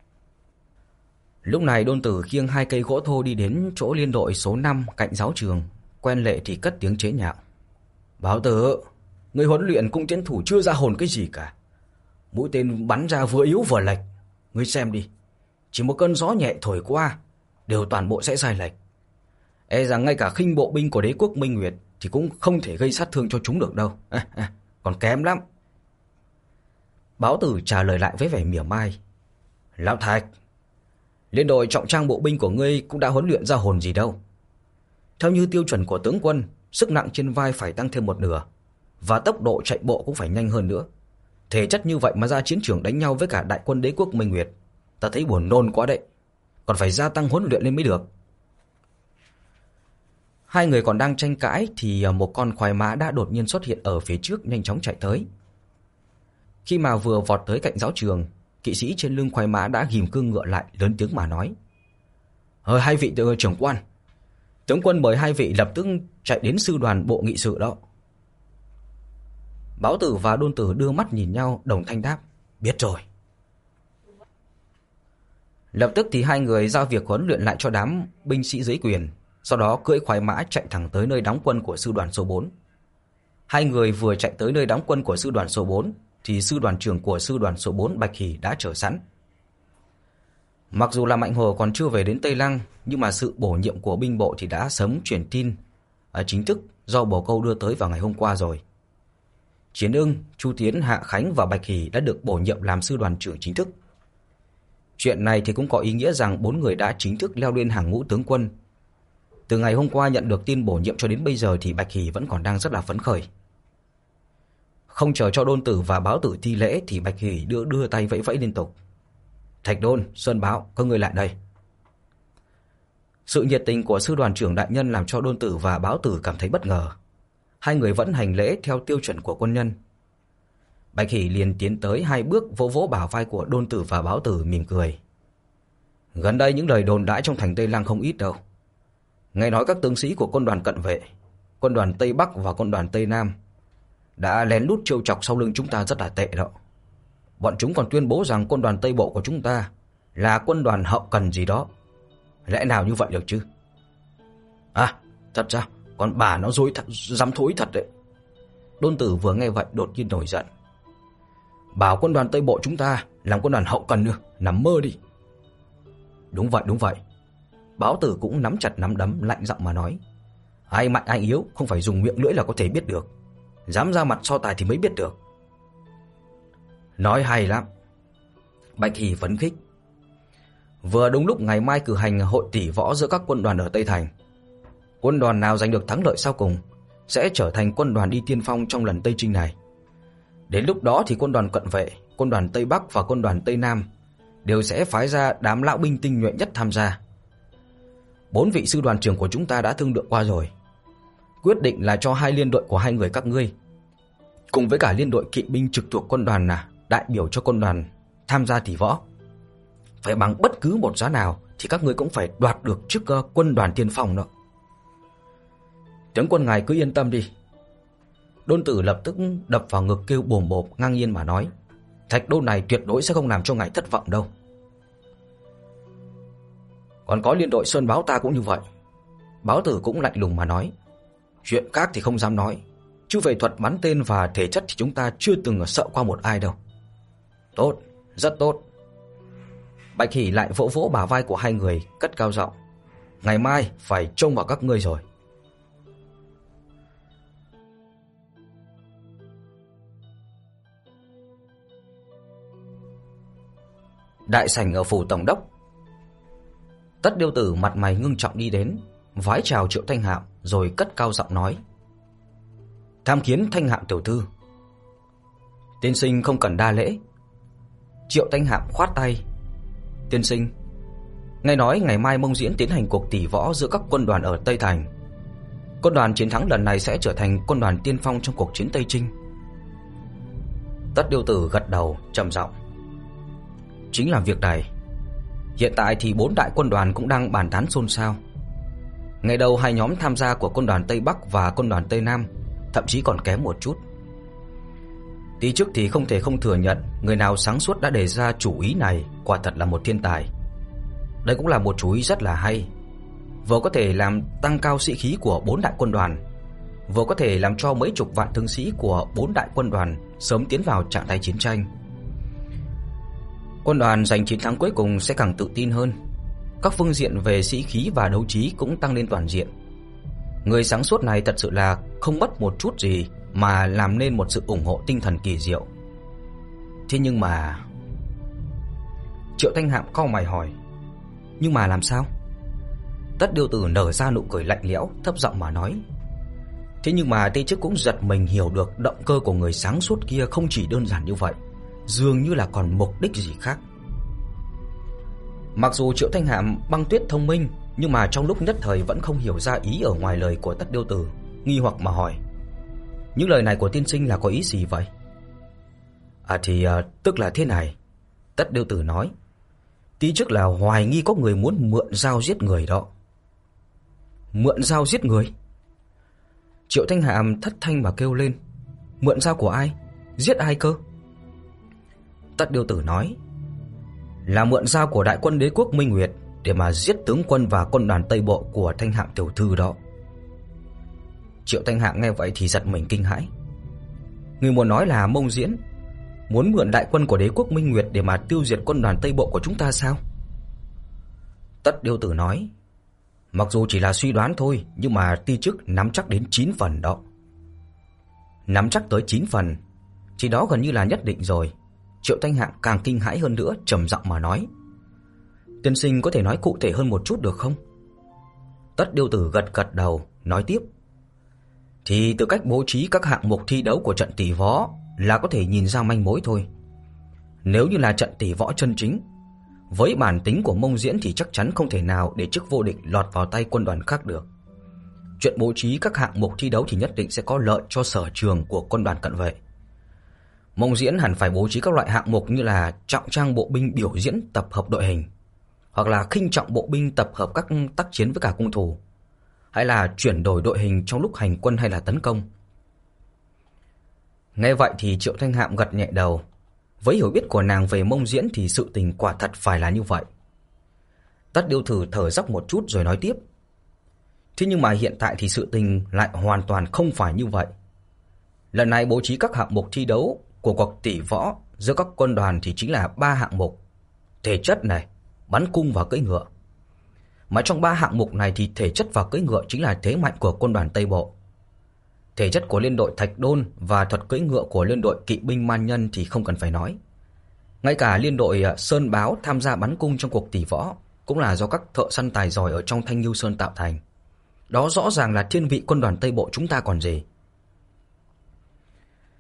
Lúc này Đôn Tử khiêng hai cây gỗ thô đi đến chỗ liên đội số năm cạnh giáo trường, quen lệ thì cất tiếng chế nhạo: "Báo Tử, người huấn luyện cung tiễn thủ chưa ra hồn cái gì cả. Mũi tên bắn ra vừa yếu vừa lệch. Ngươi xem đi, chỉ một cơn gió nhẹ thổi qua đều toàn bộ sẽ sai lệch. E rằng ngay cả khinh bộ binh của đế quốc Minh Nguyệt thì cũng không thể gây sát thương cho chúng được đâu. À, à, còn kém lắm." Báo Tử trả lời lại với vẻ mỉa mai: "Lão Thạch, liên đội trọng trang bộ binh của ngươi cũng đã huấn luyện ra hồn gì đâu. Theo như tiêu chuẩn của tướng quân, sức nặng trên vai phải tăng thêm một nửa, và tốc độ chạy bộ cũng phải nhanh hơn nữa. Thể chất như vậy mà ra chiến trường đánh nhau với cả đại quân đế quốc Minh Nguyệt, ta thấy buồn nôn quá đấy. Còn phải gia tăng huấn luyện lên mới được." Hai người còn đang tranh cãi thì một con khoái mã đã đột nhiên xuất hiện ở phía trước, nhanh chóng chạy tới. Khi mà vừa vọt tới cạnh giáo trường, kỵ sĩ trên lưng khoái mã đã ghìm cương ngựa lại, lớn tiếng mà nói: "Ờ, hai vị trưởng quan, tướng quân mời hai vị lập tức chạy đến sư đoàn bộ nghị sự đó." Báo Tử và Đôn Tử đưa mắt nhìn nhau, đồng thanh đáp: "Biết rồi." Lập tức thì hai người giao việc huấn luyện lại cho đám binh sĩ dưới quyền, sau đó cưỡi khoái mã chạy thẳng tới nơi đóng quân của sư đoàn số bốn. Hai người vừa chạy tới nơi đóng quân của sư đoàn số bốn thì sư đoàn trưởng của sư đoàn số bốn Bạch Hỷ đã chờ sẵn. Mặc dù là Mạnh Hồ còn chưa về đến Tây Lăng, nhưng mà sự bổ nhiệm của binh bộ thì đã sớm truyền tin ở chính thức do Bồ Câu đưa tới vào ngày hôm qua rồi. Chiến Ưng, Chu Tiến, Hạ Khánh và Bạch Hỷ đã được bổ nhiệm làm sư đoàn trưởng chính thức. Chuyện này thì cũng có ý nghĩa rằng bốn người đã chính thức leo lên hàng ngũ tướng quân. Từ ngày hôm qua nhận được tin bổ nhiệm cho đến bây giờ thì Bạch Hỷ vẫn còn đang rất là phấn khởi. Không chờ cho Đôn Tử và Báo Tử thi lễ thì Bạch Hỷ đưa đưa tay vẫy vẫy liên tục: "Thạch Đôn, Sơn Báo, các ngươi lại đây." Sự nhiệt tình của sư đoàn trưởng đại nhân làm cho Đôn Tử và Báo Tử cảm thấy bất ngờ. Hai người vẫn hành lễ theo tiêu chuẩn của quân nhân. Bạch Hỷ liền tiến tới hai bước, vỗ vỗ bả vai của Đôn Tử và Báo Tử, mỉm cười: "Gần đây những lời đồn đãi trong thành Tây Lăng không ít đâu. Nghe nói các tướng sĩ của quân đoàn cận vệ, quân đoàn Tây Bắc và quân đoàn Tây Nam đã lén lút trêu chọc sau lưng chúng ta rất là tệ đó. Bọn chúng còn tuyên bố rằng quân đoàn Tây Bộ của chúng ta là quân đoàn hậu cần gì đó. Lẽ nào như vậy được chứ? À, thật sao? Còn bà nó dối thật, dám thối thật đấy." Đôn Tử vừa nghe vậy đột nhiên nổi giận: "Bảo quân đoàn Tây Bộ chúng ta làm quân đoàn hậu cần nữa, nằm mơ đi." "Đúng vậy, đúng vậy." Báo Tử cũng nắm chặt nắm đấm, lạnh giọng mà nói: "Ai mạnh ai yếu không phải dùng miệng lưỡi là có thể biết được. Dám ra mặt so tài thì mới biết được." "Nói hay lắm." Bạch Hỷ phấn khích: "Vừa đúng lúc ngày mai cử hành hội tỷ võ giữa các quân đoàn ở Tây Thành. Quân đoàn nào giành được thắng lợi sau cùng sẽ trở thành quân đoàn đi tiên phong trong lần Tây Chinh này. Đến lúc đó thì quân đoàn cận vệ, quân đoàn Tây Bắc và quân đoàn Tây Nam đều sẽ phái ra đám lão binh tinh nhuệ nhất tham gia. Bốn vị sư đoàn trưởng của chúng ta đã thương lượng qua rồi. Quyết định là cho hai liên đội của hai người các ngươi cùng với cả liên đội kỵ binh trực thuộc quân đoàn là đại biểu cho quân đoàn tham gia tỷ võ. Phải bằng bất cứ một giá nào thì các ngươi cũng phải đoạt được chức uh, quân đoàn tiên phong đó. Tướng quân ngài cứ yên tâm đi. Đôn Tử lập tức đập vào ngực kêu bồm bộp, ngang nhiên mà nói, Thạch Đô này tuyệt đối sẽ không làm cho ngài thất vọng đâu. Còn có liên đội Sơn Báo ta cũng như vậy. Báo Tử cũng lạnh lùng mà nói, chuyện khác thì không dám nói, chứ về thuật bắn tên và thể chất thì chúng ta chưa từng sợ qua một ai đâu. Tốt, rất tốt. Bạch Hỷ lại vỗ vỗ bả vai của hai người, cất cao giọng, ngày mai phải trông vào các ngươi rồi. Đại sảnh ở phủ tổng đốc. Tất Điêu Tử mặt mày ngưng trọng đi đến, vái chào Triệu Thanh Hạm rồi cất cao giọng nói, tham kiến Thanh Hạm tiểu thư. Tiên sinh không cần đa lễ. Triệu Thanh Hạm khoát tay, tiên sinh, nghe nói ngày mai Mông Diễn tiến hành cuộc tỷ võ giữa các quân đoàn ở Tây Thành. Quân đoàn chiến thắng lần này sẽ trở thành quân đoàn tiên phong trong cuộc chiến Tây Trinh. Tất Điêu Tử gật đầu trầm giọng, chính là việc này. Hiện tại thì bốn đại quân đoàn cũng đang bàn tán xôn xao. Ngày đầu hai nhóm tham gia của quân đoàn Tây Bắc và quân đoàn Tây Nam thậm chí còn kém một chút. Tí trước thì không thể không thừa nhận, người nào sáng suốt đã đề ra chủ ý này quả thật là một thiên tài. Đây cũng là một chủ ý rất là hay, vừa có thể làm tăng cao sĩ khí của bốn đại quân đoàn, vừa có thể làm cho mấy chục vạn tướng sĩ của bốn đại quân đoàn sớm tiến vào trạng thái chiến tranh. Quân đoàn giành chiến thắng cuối cùng sẽ càng tự tin hơn. Các phương diện về sĩ khí và đấu trí cũng tăng lên toàn diện. Người sáng suốt này thật sự là không mất một chút gì mà làm nên một sự ủng hộ tinh thần kỳ diệu. Thế nhưng mà... Triệu Thanh Hạm cau mày hỏi, nhưng mà làm sao? Tất Điêu Tử nở ra nụ cười lạnh lẽo, thấp giọng mà nói, thế nhưng mà Tây Chức cũng giật mình hiểu được động cơ của người sáng suốt kia không chỉ đơn giản như vậy, dường như là còn mục đích gì khác. Mặc dù Triệu Thanh Hạm băng tuyết thông minh, nhưng mà trong lúc nhất thời vẫn không hiểu ra ý ở ngoài lời của Tất Điêu Tử, nghi hoặc mà hỏi, những lời này của tiên sinh là có ý gì vậy? À thì à, tức là thế này. Tất Điêu Tử nói, tí trước là hoài nghi có người muốn mượn dao giết người đó. Mượn dao giết người? Triệu Thanh Hạm thất thanh mà kêu lên, mượn dao của ai? Giết ai cơ? Tất Điêu Tử nói, là mượn dao của đại quân đế quốc Minh Nguyệt để mà giết tướng quân và quân đoàn Tây Bộ của Thanh Hạm tiểu thư đó. Triệu Thanh Hạm nghe vậy thì giật mình kinh hãi. Người muốn nói là Mông Diễn muốn mượn đại quân của đế quốc Minh Nguyệt để mà tiêu diệt quân đoàn Tây Bộ của chúng ta sao? Tất Điêu Tử nói, mặc dù chỉ là suy đoán thôi, nhưng mà ti chức nắm chắc đến chín phần đó. Nắm chắc tới chín phần, chỉ đó gần như là nhất định rồi. Triệu Thanh Hạm càng kinh hãi hơn nữa, trầm giọng mà nói, tiên sinh có thể nói cụ thể hơn một chút được không? Tất Điêu Tử gật gật đầu, nói tiếp, thì từ cách bố trí các hạng mục thi đấu của trận tỷ võ là có thể nhìn ra manh mối thôi. Nếu như là trận tỷ võ chân chính, với bản tính của Mông Diễn thì chắc chắn không thể nào để chức vô địch lọt vào tay quân đoàn khác được. Chuyện bố trí các hạng mục thi đấu thì nhất định sẽ có lợi cho sở trường của quân đoàn cận vệ. Mông Diễn hẳn phải bố trí các loại hạng mục như là trọng trang bộ binh biểu diễn tập hợp đội hình, hoặc là khinh trọng bộ binh tập hợp các tác chiến với cả cung thủ, hay là chuyển đổi đội hình trong lúc hành quân hay là tấn công. Nghe vậy thì Triệu Thanh Hạm gật nhẹ đầu. Với hiểu biết của nàng về Mông Diễn thì sự tình quả thật phải là như vậy. Tất Điêu Tử thở dốc một chút rồi nói tiếp, thế nhưng mà hiện tại thì sự tình lại hoàn toàn không phải như vậy. Lần này bố trí các hạng mục thi đấu của cuộc tỷ võ giữa các quân đoàn thì chính là ba hạng mục: thể chất này, bắn cung và cưỡi ngựa. Mà trong ba hạng mục này thì thể chất và cưỡi ngựa chính là thế mạnh của quân đoàn Tây Bộ. Thể chất của liên đội Thạch Đôn và thuật cưỡi ngựa của liên đội kỵ binh Man Nhân thì không cần phải nói. Ngay cả liên đội Sơn Báo tham gia bắn cung trong cuộc tỷ võ cũng là do các thợ săn tài giỏi ở trong Thanh Ngưu Sơn tạo thành. Đó rõ ràng là thiên vị quân đoàn Tây Bộ chúng ta còn gì.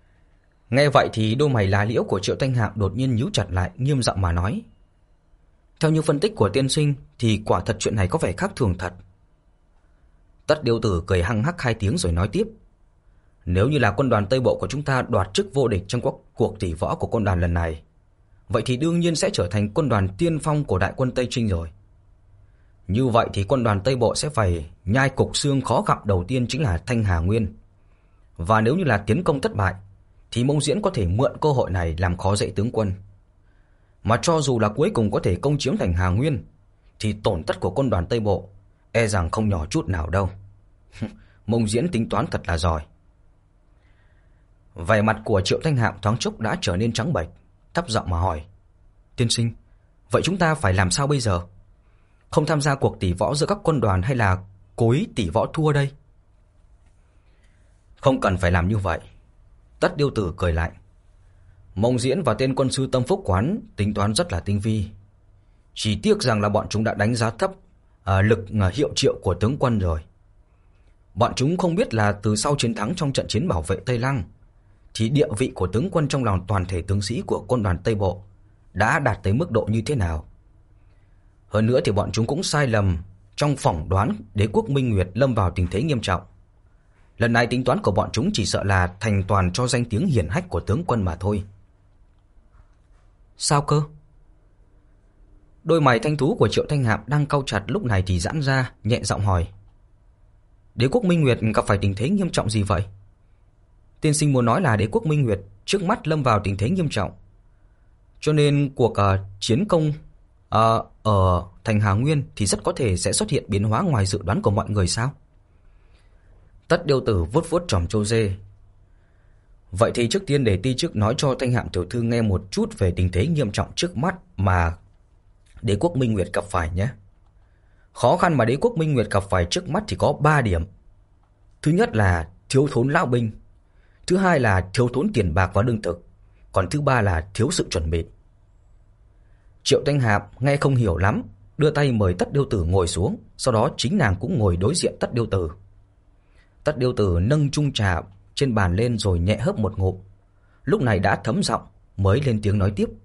Nghe vậy thì đôi mày lá liễu của Triệu Thanh Hạm đột nhiên nhíu chặt lại, nghiêm giọng mà nói, Theo như phân tích của tiên sinh thì quả thật chuyện này có vẻ khác thường thật. Tất Điêu Tử cười hăng hắc hai tiếng rồi nói tiếp. Nếu như là quân đoàn Tây Bộ của chúng ta đoạt chức vô địch trong cuộc, cuộc tỷ võ của quân đoàn lần này, vậy thì đương nhiên sẽ trở thành quân đoàn tiên phong của đại quân Tây Trinh rồi. Như vậy thì quân đoàn Tây Bộ sẽ phải nhai cục xương khó gặm đầu tiên chính là Thanh Hà Nguyên. Và nếu như là tiến công thất bại thì Mông Diễn có thể mượn cơ hội này làm khó dễ tướng quân. Mà cho dù là cuối cùng có thể công chiếm thành Hà Nguyên thì tổn thất của quân đoàn Tây Bộ e rằng không nhỏ chút nào đâu. Mông Diễn tính toán thật là giỏi. Vẻ mặt của Triệu Thanh Hạm thoáng chốc đã trở nên trắng bệch, thấp giọng mà hỏi. Tiên sinh, vậy chúng ta phải làm sao bây giờ? Không tham gia cuộc tỷ võ giữa các quân đoàn hay là cố ý tỷ võ thua đây? Không cần phải làm như vậy. Tất Điêu Tử cười lạnh. Mông Diễn và tên quân sư Tâm Phúc Quán tính toán rất là tinh vi. Chỉ tiếc rằng là bọn chúng đã đánh giá thấp à, lực à, hiệu triệu của tướng quân rồi. Bọn chúng không biết là từ sau chiến thắng trong trận chiến bảo vệ Tây Lăng thì địa vị của tướng quân trong lòng toàn thể tướng sĩ của quân đoàn Tây Bộ đã đạt tới mức độ như thế nào. Hơn nữa thì bọn chúng cũng sai lầm trong phỏng đoán đế quốc Minh Nguyệt lâm vào tình thế nghiêm trọng. Lần này tính toán của bọn chúng chỉ sợ là thành toàn cho danh tiếng hiển hách của tướng quân mà thôi. Sao cơ? Đôi mày thanh tú của Triệu Thanh Hạm đang cau chặt lúc này thì giãn ra, nhẹ giọng hỏi. Đế quốc Minh Nguyệt gặp phải tình thế nghiêm trọng gì vậy? Tiên sinh muốn nói là đế quốc Minh Nguyệt trước mắt lâm vào tình thế nghiêm trọng, cho nên cuộc uh, chiến công uh, ở thành Hà Nguyên thì rất có thể sẽ xuất hiện biến hóa ngoài dự đoán của mọi người sao? Tất Điêu Tử vuốt vuốt tròm trâu dê. Vậy thì trước tiên để ti chức nói cho Thanh Hạm tiểu thư nghe một chút về tình thế nghiêm trọng trước mắt mà đế quốc Minh Nguyệt gặp phải nhé. Khó khăn mà đế quốc Minh Nguyệt gặp phải trước mắt thì có ba điểm. Thứ nhất là thiếu thốn lão binh, thứ hai là thiếu thốn tiền bạc và lương thực, còn thứ ba là thiếu sự chuẩn bị. Triệu Thanh Hạm nghe không hiểu lắm, đưa tay mời Tất Điêu Tử ngồi xuống, sau đó chính nàng cũng ngồi đối diện Tất Điêu Tử. Tất Điêu Tử nâng chung trà trên bàn lên rồi nhẹ hớp một ngụm, lúc này đã thấm giọng mới lên tiếng nói tiếp.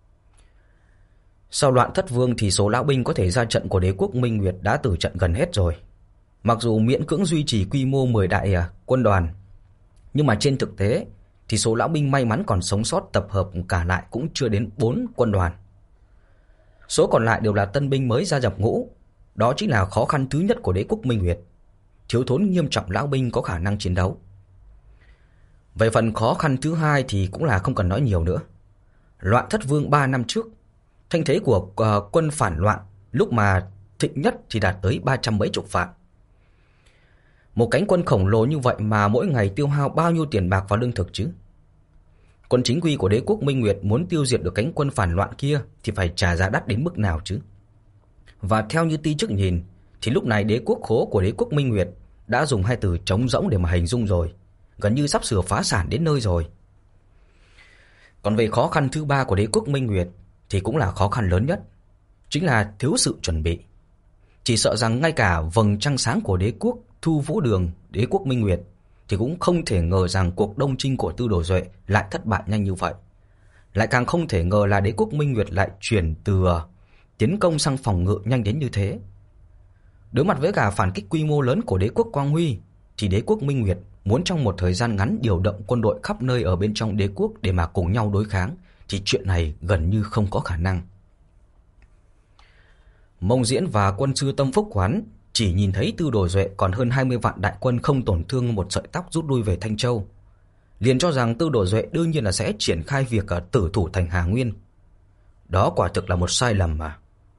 Sau loạn Thất Vương thì số lão binh có thể ra trận của đế quốc Minh Nguyệt đã tử trận gần hết rồi. Mặc dù miễn cưỡng duy trì quy mô mười đại à, quân đoàn, nhưng mà trên thực tế thì số lão binh may mắn còn sống sót tập hợp cả lại cũng chưa đến bốn quân đoàn. Số còn lại đều là tân binh mới gia nhập ngũ. Đó chính là khó khăn thứ nhất của đế quốc Minh Nguyệt, thiếu thốn nghiêm trọng lão binh có khả năng chiến đấu. Về phần khó khăn thứ hai thì cũng là không cần nói nhiều nữa. Loạn Thất Vương ba năm trước, thanh thế của uh, quân phản loạn lúc mà thịnh nhất thì đạt tới ba trăm mấy chục vạn. Một cánh quân khổng lồ như vậy mà mỗi ngày tiêu hao bao nhiêu tiền bạc và lương thực chứ? Quân chính quy của đế quốc Minh Nguyệt muốn tiêu diệt được cánh quân phản loạn kia thì phải trả giá đắt đến mức nào chứ? Và theo như ti chức nhìn thì lúc này đế quốc khố của đế quốc Minh Nguyệt đã dùng hai từ trống rỗng để mà hình dung rồi, gần như sắp sửa phá sản đến nơi rồi. Còn về khó khăn thứ ba của đế quốc Minh Nguyệt thì cũng là khó khăn lớn nhất, chính là thiếu sự chuẩn bị. Chỉ sợ rằng ngay cả vầng trăng sáng của đế quốc Thu Vũ Đường, đế quốc Minh Nguyệt thì cũng không thể ngờ rằng cuộc đông chinh của Tư Đồ Duệ lại thất bại nhanh như vậy. Lại càng không thể ngờ là đế quốc Minh Nguyệt lại chuyển từ tiến công sang phòng ngự nhanh đến như thế. Đối mặt với cả phản kích quy mô lớn của đế quốc Quang Huy thì đế quốc Minh Nguyệt muốn trong một thời gian ngắn điều động quân đội khắp nơi ở bên trong đế quốc để mà cùng nhau đối kháng thì chuyện này gần như không có khả năng. Mông Diễn và quân sư Tâm Phúc Quán chỉ nhìn thấy Tư Đồ Duệ còn hơn hai mươi vạn đại quân không tổn thương một sợi tóc rút lui về Thanh Châu, liền cho rằng Tư Đồ Duệ đương nhiên là sẽ triển khai việc tử thủ thành Hà Nguyên. Đó quả thực là một sai lầm mà.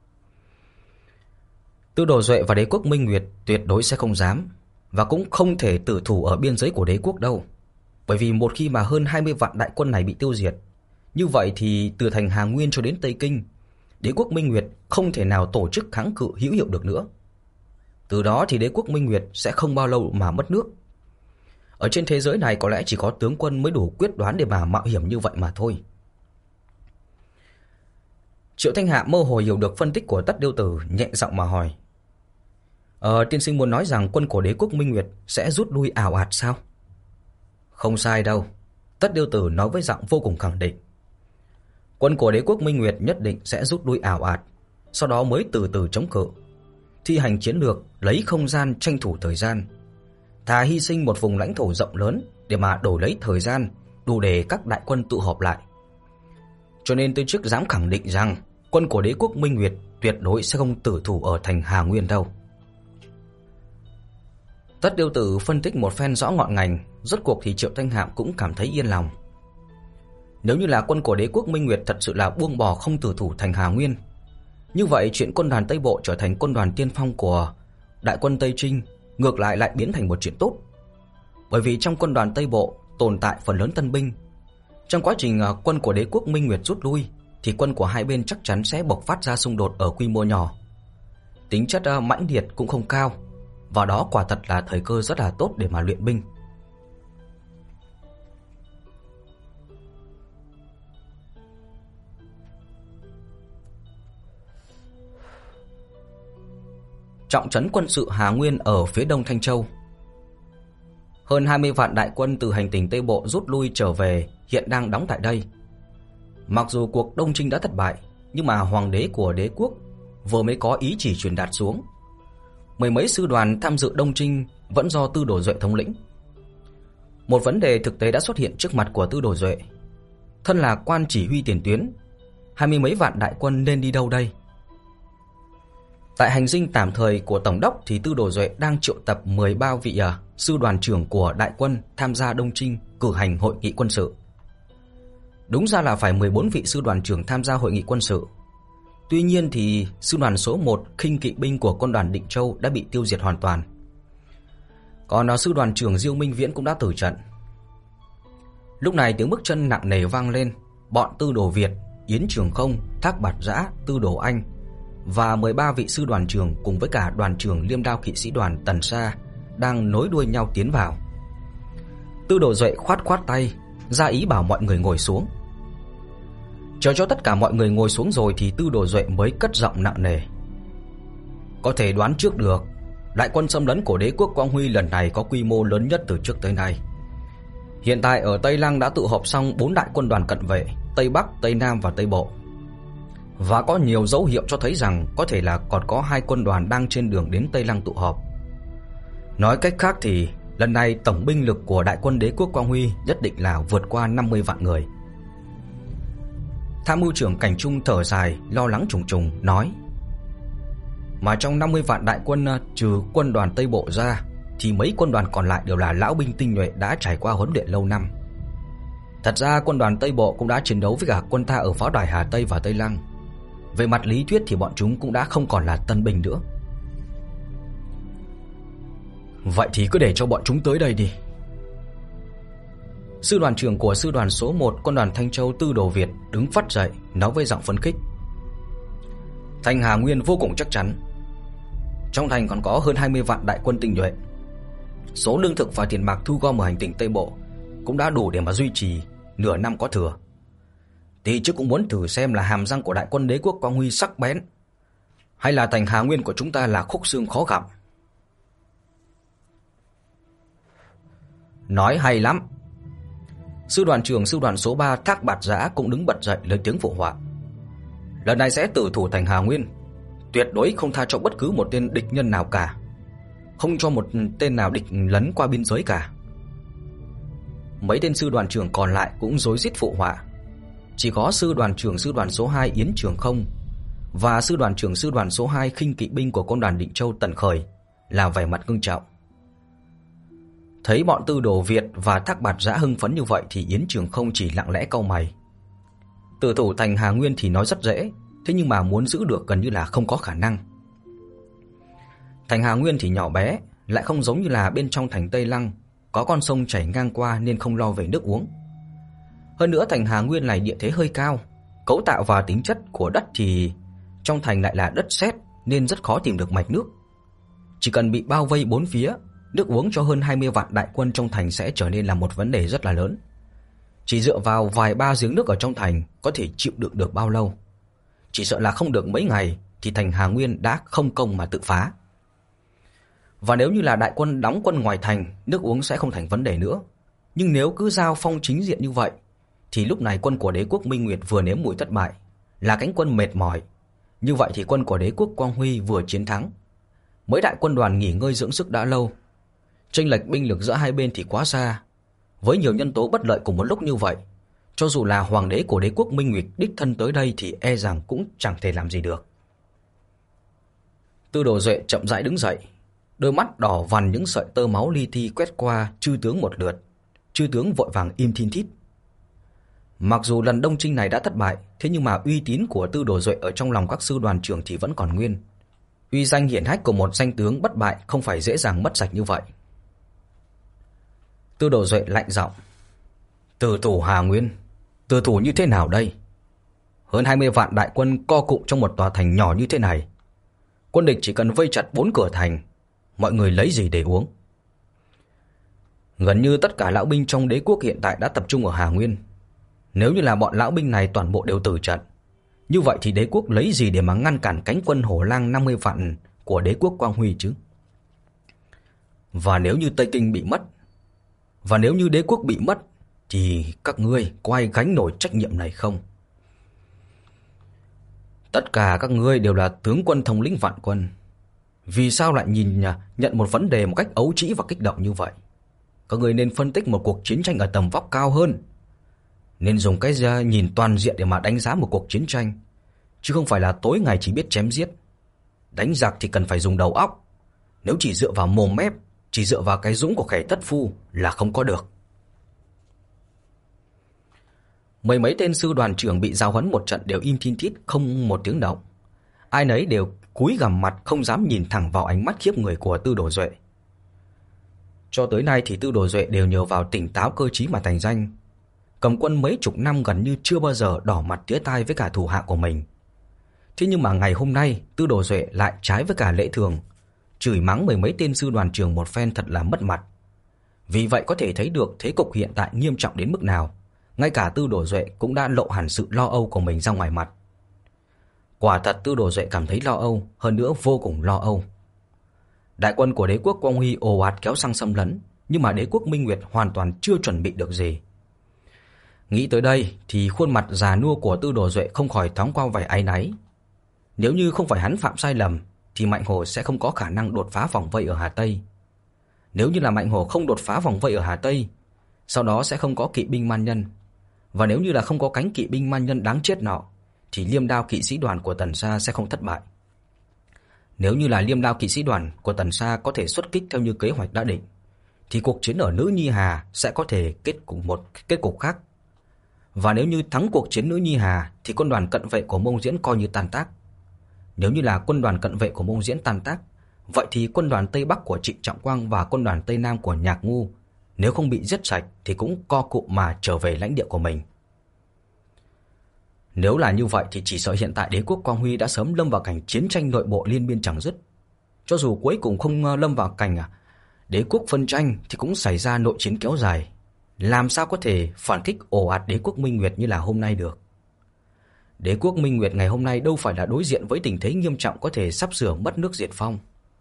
Tư Đồ Duệ và đế quốc Minh Nguyệt tuyệt đối sẽ không dám và cũng không thể tử thủ ở biên giới của đế quốc đâu. Bởi vì một khi mà hơn hai mươi vạn đại quân này bị tiêu diệt, như vậy thì từ thành Hà Nguyên cho đến Tây Kinh, đế quốc Minh Nguyệt không thể nào tổ chức kháng cự hữu hiệu được nữa. Từ đó thì đế quốc Minh Nguyệt sẽ không bao lâu mà mất nước. Ở trên thế giới này có lẽ chỉ có tướng quân mới đủ quyết đoán để mà mạo hiểm như vậy mà thôi. Triệu Thanh Hạ mơ hồ hiểu được phân tích của Tất Điêu Tử, nhẹ giọng mà hỏi. Ờ, tiên sinh muốn nói rằng quân của đế quốc Minh Nguyệt sẽ rút lui ào ạt sao? Không sai đâu, Tất Điêu Tử nói với giọng vô cùng khẳng định. Quân của đế quốc Minh Nguyệt nhất định sẽ rút lui ào ạt, sau đó mới từ từ chống cự, thi hành chiến lược lấy không gian tranh thủ thời gian, thà hy sinh một vùng lãnh thổ rộng lớn để mà đổi lấy thời gian đủ để các đại quân tụ họp lại. Cho nên tôi trước dám khẳng định rằng quân của đế quốc Minh Nguyệt tuyệt đối sẽ không tử thủ ở thành Hà Nguyên đâu. Tất Điêu Tử phân tích một phen rõ ngọn ngành, rốt cuộc thì Triệu Thanh Hạm cũng cảm thấy yên lòng. Nếu như là quân của đế quốc Minh Nguyệt thật sự là buông bỏ không tử thủ thành Hà Nguyên, như vậy chuyện quân đoàn Tây Bộ trở thành quân đoàn tiên phong của đại quân Tây Trinh ngược lại lại biến thành một chuyện tốt. Bởi vì trong quân đoàn Tây Bộ tồn tại phần lớn tân binh. Trong quá trình quân của đế quốc Minh Nguyệt rút lui thì quân của hai bên chắc chắn sẽ bộc phát ra xung đột ở quy mô nhỏ. Tính chất mãnh liệt cũng không cao, và đó quả thật là thời cơ rất là tốt để mà luyện binh. Trọng trấn quân sự Hà Nguyên ở phía đông Thanh Châu. Hơn hai mươi vạn đại quân từ hành tinh Tây Bộ rút lui trở về hiện đang đóng tại đây. Mặc dù cuộc đông chinh đã thất bại, nhưng mà hoàng đế của đế quốc vừa mới có ý chỉ truyền đạt xuống. Mười mấy sư đoàn tham dự đông chinh vẫn do Tư Đồ Duệ thống lĩnh. Một vấn đề thực tế đã xuất hiện trước mặt của Tư Đồ Duệ. Thân là quan chỉ huy tiền tuyến, hai mươi mấy vạn đại quân nên đi đâu đây? Tại hành dinh tạm thời của tổng đốc thì Tư Đồ Duệ đang triệu tập mười ba vị à, sư đoàn trưởng của đại quân tham gia đông chinh cử hành hội nghị quân sự. Đúng ra là phải mười bốn vị sư đoàn trưởng tham gia hội nghị quân sự. Tuy nhiên thì sư đoàn số một khinh kỵ binh của quân đoàn Định Châu đã bị tiêu diệt hoàn toàn. Còn sư đoàn trưởng Diêu Minh Viễn cũng đã tử trận. Lúc này tiếng bước chân nặng nề vang lên, bọn Tư Đồ Việt, Yến Trường Không, Thác Bạt Dã, Tư Đồ Anh và mười ba vị sư đoàn trưởng cùng với cả đoàn trưởng Liêm Đao kỵ sĩ đoàn Tần Sa đang nối đuôi nhau tiến vào. Tư Đồ Duệ khoát khoát tay, ra ý bảo mọi người ngồi xuống. Chờ cho tất cả mọi người ngồi xuống rồi thì Tư Đồ Duệ mới cất giọng nặng nề. Có thể đoán trước được, đại quân xâm lấn của đế quốc Quang Huy lần này có quy mô lớn nhất từ trước tới nay. Hiện tại ở Tây Lăng đã tụ họp xong bốn đại quân đoàn cận vệ, Tây Bắc, Tây Nam và Tây Bộ. Và có nhiều dấu hiệu cho thấy rằng có thể là còn có hai quân đoàn đang trên đường đến Tây Lăng tụ họp. Nói cách khác thì lần này tổng binh lực của đại quân đế quốc Quang Huy nhất định là vượt qua năm mươi vạn người. Tham mưu trưởng Cảnh Trung thở dài, lo lắng trùng trùng nói: Mà trong năm mươi vạn đại quân trừ quân đoàn Tây Bộ ra thì mấy quân đoàn còn lại đều là lão binh tinh nhuệ đã trải qua huấn luyện lâu năm. Thật ra quân đoàn Tây Bộ cũng đã chiến đấu với cả quân ta ở pháo đài Hà Tây và Tây Lăng. Về mặt lý thuyết thì bọn chúng cũng đã không còn là tân binh nữa. Vậy thì cứ để cho bọn chúng tới đây đi. Sư đoàn trưởng của sư đoàn số một quân đoàn Thanh Châu Tư Đồ Việt đứng phắt dậy, nói với giọng phấn khích: Thành Hà Nguyên vô cùng chắc chắn. Trong thành còn có hơn hai mươi vạn đại quân tinh nhuệ. Số lương thực và tiền bạc thu gom ở hành tinh Tây Bộ cũng đã đủ để mà duy trì nửa năm có thừa. Thì chứ cũng muốn thử xem là hàm răng của đại quân đế quốc Quang Huy sắc bén, hay là thành Hà Nguyên của chúng ta là khúc xương khó gặm. Nói hay lắm. Sư đoàn trưởng sư đoàn số ba Thác Bạt Dã cũng đứng bật dậy lên tiếng phụ họa. Lần này sẽ tử thủ thành Hà Nguyên, tuyệt đối không tha cho bất cứ một tên địch nhân nào cả, không cho một tên nào địch lấn qua biên giới cả. Mấy tên sư đoàn trưởng còn lại cũng rối rít phụ họa. Chỉ có sư đoàn trưởng sư đoàn số hai Yến Trường Không và sư đoàn trưởng sư đoàn số hai khinh kỵ binh của quân đoàn Định Châu Tần Khởi là vẻ mặt ngưng trọng. Thấy bọn Tư Đồ Việt và Thác Bạt Dã hưng phấn như vậy thì Yến Trường Không chỉ lặng lẽ cau mày. Tử thủ thành Hà Nguyên thì nói rất dễ, thế nhưng mà muốn giữ được gần như là không có khả năng. Thành Hà Nguyên thì nhỏ bé, lại không giống như là bên trong thành Tây Lăng, có con sông chảy ngang qua nên không lo về nước uống. Hơn nữa thành Hà Nguyên này địa thế hơi cao, cấu tạo và tính chất của đất thì trong thành lại là đất sét nên rất khó tìm được mạch nước. Chỉ cần bị bao vây bốn phía, nước uống cho hơn hai mươi vạn đại quân trong thành sẽ trở nên là một vấn đề rất là lớn. Chỉ dựa vào vài ba giếng nước ở trong thành có thể chịu đựng được bao lâu? Chỉ sợ là không được mấy ngày thì thành Hà Nguyên đã không công mà tự phá. Và nếu như là đại quân đóng quân ngoài thành, nước uống sẽ không thành vấn đề nữa. Nhưng nếu cứ giao phong chính diện như vậy thì lúc này quân của đế quốc Minh Nguyệt vừa nếm mùi thất bại, là cánh quân mệt mỏi, Như vậy thì quân của đế quốc Quang Huy vừa chiến thắng. Mấy đại quân đoàn nghỉ ngơi dưỡng sức đã lâu. Chênh lệch binh lực giữa hai bên thì quá xa. Với nhiều nhân tố bất lợi cùng một lúc như vậy, cho dù là hoàng đế của đế quốc Minh Nguyệt đích thân tới đây thì e rằng cũng chẳng thể làm gì được. Tư Đồ Duệ chậm rãi đứng dậy, đôi mắt đỏ vằn những sợi tơ máu li ti quét qua chư tướng một lượt. Chư tướng vội vàng im thin thít. Mặc dù lần đông chinh này đã thất bại, thế nhưng mà uy tín của Tư Đồ Duệ ở trong lòng các sư đoàn trưởng thì vẫn còn nguyên. Uy danh hiển hách của một danh tướng bất bại không phải dễ dàng mất sạch như vậy. Tư Đồ Duệ lạnh giọng: "Tử thủ Hà Nguyên, tử thủ như thế nào đây? Hơn hai mươi vạn đại quân co cụm trong một tòa thành nhỏ như thế này. Quân địch chỉ cần vây chặt bốn cửa thành, mọi người lấy gì để uống?" Gần như tất cả lão binh trong đế quốc hiện tại đã tập trung ở Hà Nguyên. Nếu như là bọn lão binh này toàn bộ đều tử trận, như vậy thì đế quốc lấy gì để mà ngăn cản cánh quân hổ lang năm mươi vạn của đế quốc Quang Huy chứ? Và nếu như Tây Kinh bị mất, và nếu như đế quốc bị mất, thì các ngươi có ai gánh nổi trách nhiệm này không? Tất cả các ngươi đều là tướng quân thống lĩnh vạn quân. Vì sao lại nhìn nhận một vấn đề một cách ấu trĩ và kích động như vậy? Các ngươi nên phân tích một cuộc chiến tranh ở tầm vóc cao hơn. Nên dùng cái nhìn toàn diện để mà đánh giá một cuộc chiến tranh, chứ không phải là tối ngày chỉ biết chém giết. Đánh giặc thì cần phải dùng đầu óc. Nếu chỉ dựa vào mồm mép, chỉ dựa vào cái dũng của kẻ thất phu là không có được. Mười mấy tên sư đoàn trưởng bị giáo huấn một trận đều im thin thít không một tiếng động. Ai nấy đều cúi gằm mặt không dám nhìn thẳng vào ánh mắt khiếp người của Tư Đồ Duệ. Cho tới nay thì Tư Đồ Duệ đều nhờ vào tỉnh táo cơ trí mà thành danh. Cầm quân mấy chục năm gần như chưa bao giờ đỏ mặt tía tai với cả thủ hạ của mình. Thế nhưng mà ngày hôm nay Tư Đồ Duệ lại trái với cả lễ thường, chửi mắng mười mấy tên sư đoàn trưởng một phen thật là mất mặt. Vì vậy có thể thấy được thế cục hiện tại nghiêm trọng đến mức nào. Ngay cả Tư Đồ Duệ cũng đã lộ hẳn sự lo âu của mình ra ngoài mặt. Quả thật Tư Đồ Duệ cảm thấy lo âu, hơn nữa vô cùng lo âu. Đại quân của đế quốc Quang Huy ồ ạt kéo sang xâm lấn, nhưng mà đế quốc Minh Nguyệt hoàn toàn chưa chuẩn bị được gì. Nghĩ tới đây thì khuôn mặt già nua của Tư Đồ Duệ không khỏi thoáng qua vẻ áy náy. Nếu như không phải hắn phạm sai lầm thì Mạnh Hổ sẽ không có khả năng đột phá vòng vây ở Hà Tây. Nếu như là Mạnh Hổ không đột phá vòng vây ở Hà Tây, sau đó sẽ không có kỵ binh man nhân. Và nếu như là không có cánh kỵ binh man nhân đáng chết nọ, thì Liêm Đao kỵ sĩ đoàn của Tần Sa sẽ không thất bại. Nếu như là Liêm Đao kỵ sĩ đoàn của Tần Sa có thể xuất kích theo như kế hoạch đã định, thì cuộc chiến ở Nữ Nhi Hà sẽ có thể kết cục một kết cục khác. Và nếu như thắng cuộc chiến Nữ Nhi Hà thì quân đoàn cận vệ của Mông Diễn coi như tan tác. Nếu như là quân đoàn cận vệ của Mông Diễn tan tác, vậy thì quân đoàn Tây Bắc của Trịnh Trọng Quang và quân đoàn Tây Nam của Nhạc Ngu nếu không bị giết sạch thì cũng co cụm mà trở về lãnh địa của mình. Nếu là như vậy thì chỉ sợ hiện tại đế quốc Quang Huy đã sớm lâm vào cảnh chiến tranh nội bộ liên miên chẳng dứt. Cho dù cuối cùng không lâm vào cảnh đế quốc phân tranh thì cũng xảy ra nội chiến kéo dài. Làm sao có thể phản kích ồ ạt đế quốc Minh Nguyệt như là hôm nay được? Đế quốc Minh Nguyệt ngày hôm nay đâu phải là đối diện với tình thế nghiêm trọng có thể sắp sửa mất nước diệt vong.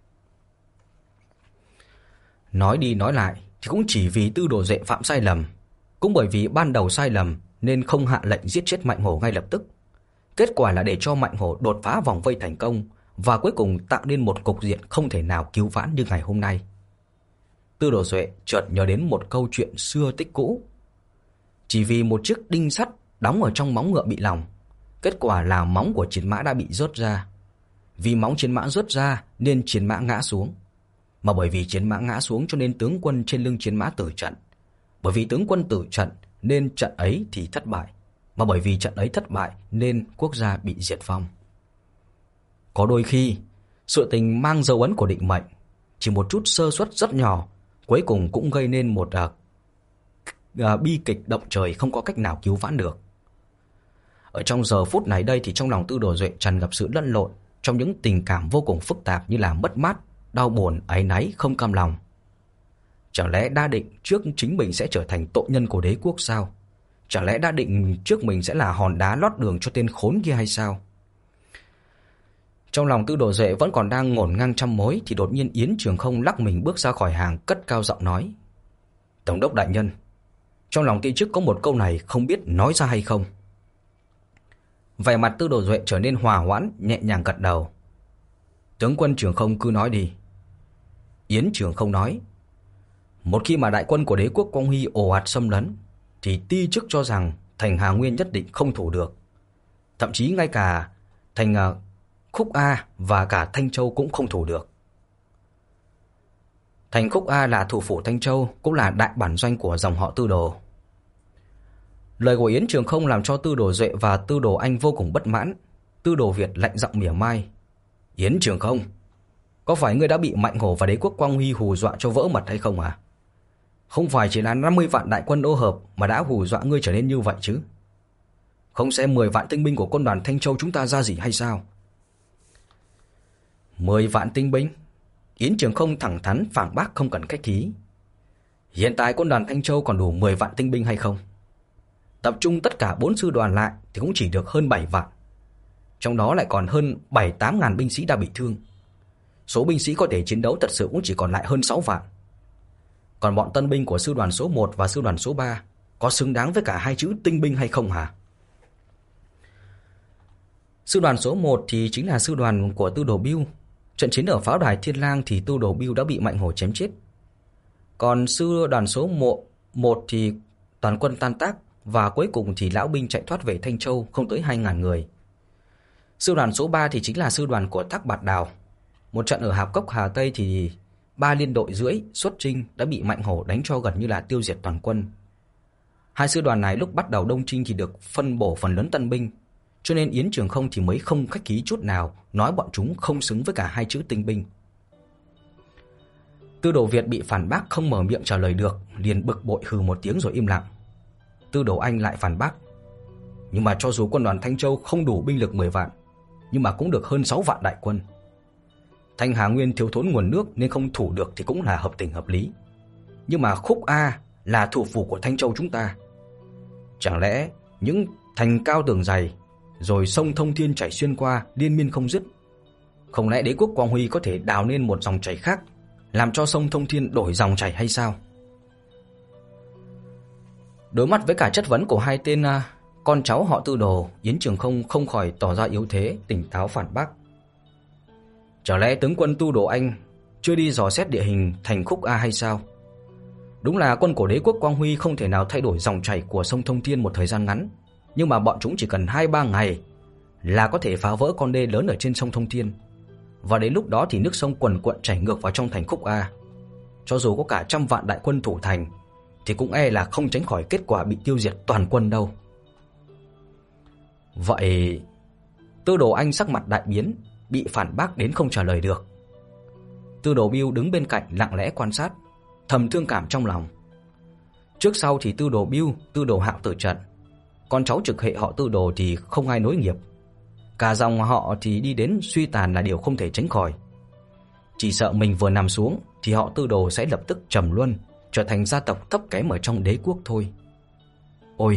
Nói đi nói lại thì cũng chỉ vì Tư Đồ Duệ phạm sai lầm, cũng bởi vì ban đầu sai lầm nên không hạ lệnh giết chết Mạnh Hổ ngay lập tức. Kết quả là để cho Mạnh Hổ đột phá vòng vây thành công và cuối cùng tạo nên một cục diện không thể nào cứu vãn như ngày hôm nay. Tư Đồ Duệ chợt nhớ đến một câu chuyện xưa tích cũ. Chỉ vì một chiếc đinh sắt đóng ở trong móng ngựa bị lỏng, kết quả là móng của chiến mã đã bị rớt ra. Vì móng chiến mã rớt ra nên chiến mã ngã xuống. Mà bởi vì chiến mã ngã xuống cho nên tướng quân trên lưng chiến mã tử trận. Bởi vì tướng quân tử trận nên trận ấy thì thất bại. Mà bởi vì trận ấy thất bại nên quốc gia bị diệt vong. Có đôi khi, sự tình mang dấu ấn của định mệnh, chỉ một chút sơ suất rất nhỏ, cuối cùng cũng gây nên một uh, uh, bi kịch động trời không có cách nào cứu vãn được. Ở trong giờ phút này đây thì trong lòng Tư Đồ Duệ tràn ngập sự lẫn lộn trong những tình cảm vô cùng phức tạp như là mất mát, đau buồn, áy náy, không cam lòng. Chẳng lẽ đã định trước chính mình sẽ trở thành tội nhân của đế quốc sao? Chẳng lẽ đã định trước mình sẽ là hòn đá lót đường cho tên khốn kia hay sao? Trong lòng Tư Đồ Duệ vẫn còn đang ngổn ngang trăm mối thì đột nhiên Yến Trường Không lắc mình bước ra khỏi hàng, cất cao giọng nói: "Tổng đốc đại nhân, trong lòng ti chức có một câu này không biết nói ra hay không?" Vẻ mặt Tư Đồ Duệ trở nên hòa hoãn, nhẹ nhàng gật đầu. Tướng quân Trường Không cứ nói đi. Yến Trường Không nói. Một khi mà đại quân của đế quốc Quang Huy ồ ạt xâm lấn, thì ti chức cho rằng thành Hà Nguyên nhất định không thủ được. Thậm chí ngay cả thành Khúc A và cả Thanh Châu cũng không thủ được. Thành Khúc A là thủ phủ Thanh Châu, cũng là đại bản doanh của dòng họ Tư Đồ. Lời của Yến Trường Không làm cho Tư Đồ Duệ và Tư Đồ Anh vô cùng bất mãn. Tư Đồ Việt lạnh giọng mỉa mai. Yến Trường Không, có phải ngươi đã bị Mạnh Hổ và đế quốc Quang Huy hù dọa cho vỡ mật hay không à? Không phải chỉ là năm mươi vạn đại quân ô hợp mà đã hù dọa ngươi trở nên như vậy chứ? Không xem mười vạn tinh binh của quân đoàn Thanh Châu chúng ta ra gì hay sao? Mười vạn tinh binh? Yến Trường Không thẳng thắn phản bác không cần khách khí. Hiện tại quân đoàn Thanh Châu còn đủ mười vạn tinh binh hay không? Tập trung tất cả bốn sư đoàn lại thì cũng chỉ được hơn bảy vạn. Trong đó lại còn hơn bảy tám ngàn binh sĩ đã bị thương. Số binh sĩ có thể chiến đấu thật sự cũng chỉ còn lại hơn sáu vạn. Còn bọn tân binh của sư đoàn số một và sư đoàn số ba có xứng đáng với cả hai chữ tinh binh hay không hả? Sư đoàn số một thì chính là sư đoàn của Tư Đồ Bưu. Trận chiến ở pháo đài Thiên Lang thì Tư Đồ Bưu đã bị Mạnh Hổ chém chết. Còn sư đoàn số một thì toàn quân tan tác, và cuối cùng thì lão binh chạy thoát về Thanh Châu không tới hai ngàn người. Sư đoàn số ba thì chính là sư đoàn của Thác Bạt Đào. Một trận ở Hạp Cốc Hà Tây thì ba liên đội rưỡi xuất chinh đã bị Mạnh Hổ đánh cho gần như là tiêu diệt toàn quân. Hai sư đoàn này lúc bắt đầu đông chinh thì được phân bổ phần lớn tân binh, cho nên Yến Trường Không thì mới không khách khí chút nào nói bọn chúng không xứng với cả hai chữ tinh binh. Tư Đồ Việt bị phản bác không mở miệng trả lời được, liền bực bội hừ một tiếng rồi im lặng. Tư Đồ Anh lại phản bác. Nhưng mà cho dù quân đoàn Thanh Châu không đủ binh lực mười vạn, nhưng mà cũng được hơn sáu vạn đại quân. Thanh Hà Nguyên thiếu thốn nguồn nước nên không thủ được thì cũng là hợp tình hợp lý. Nhưng mà Khúc A là thủ phủ của Thanh Châu chúng ta. Chẳng lẽ những thành cao tường dày, rồi sông Thông Thiên chảy xuyên qua liên miên không dứt, không lẽ đế quốc Quang Huy có thể đào nên một dòng chảy khác, làm cho sông Thông Thiên đổi dòng chảy hay sao? Đối mặt với cả chất vấn của hai tên uh, con cháu họ Tư Đồ, Yến Trường Không không khỏi tỏ ra yếu thế, tỉnh táo phản bác. Chả lẽ tướng quân Tư Đồ Anh chưa đi dò xét địa hình thành Khúc A hay sao? Đúng là quân của đế quốc Quang Huy không thể nào thay đổi dòng chảy của sông Thông Thiên một thời gian ngắn, nhưng mà bọn chúng chỉ cần hai ba ngày là có thể phá vỡ con đê lớn ở trên sông Thông Thiên. Và đến lúc đó thì nước sông quần quận chảy ngược vào trong thành Khúc A. Cho dù có cả trăm vạn đại quân thủ thành thì cũng e là không tránh khỏi kết quả bị tiêu diệt toàn quân đâu. Vậy Tư Đồ Anh sắc mặt đại biến, bị phản bác đến không trả lời được. Tư Đồ Bưu đứng bên cạnh lặng lẽ quan sát, thầm thương cảm trong lòng. Trước sau thì Tư Đồ Bưu, Tư Đồ Hạo tử trận, con cháu trực hệ họ Tư Đồ thì không ai nối nghiệp. Cả dòng họ thì đi đến suy tàn là điều không thể tránh khỏi. Chỉ sợ mình vừa nằm xuống thì họ Tư Đồ sẽ lập tức trầm luân, trở thành gia tộc thấp kém ở trong đế quốc thôi. Ôi!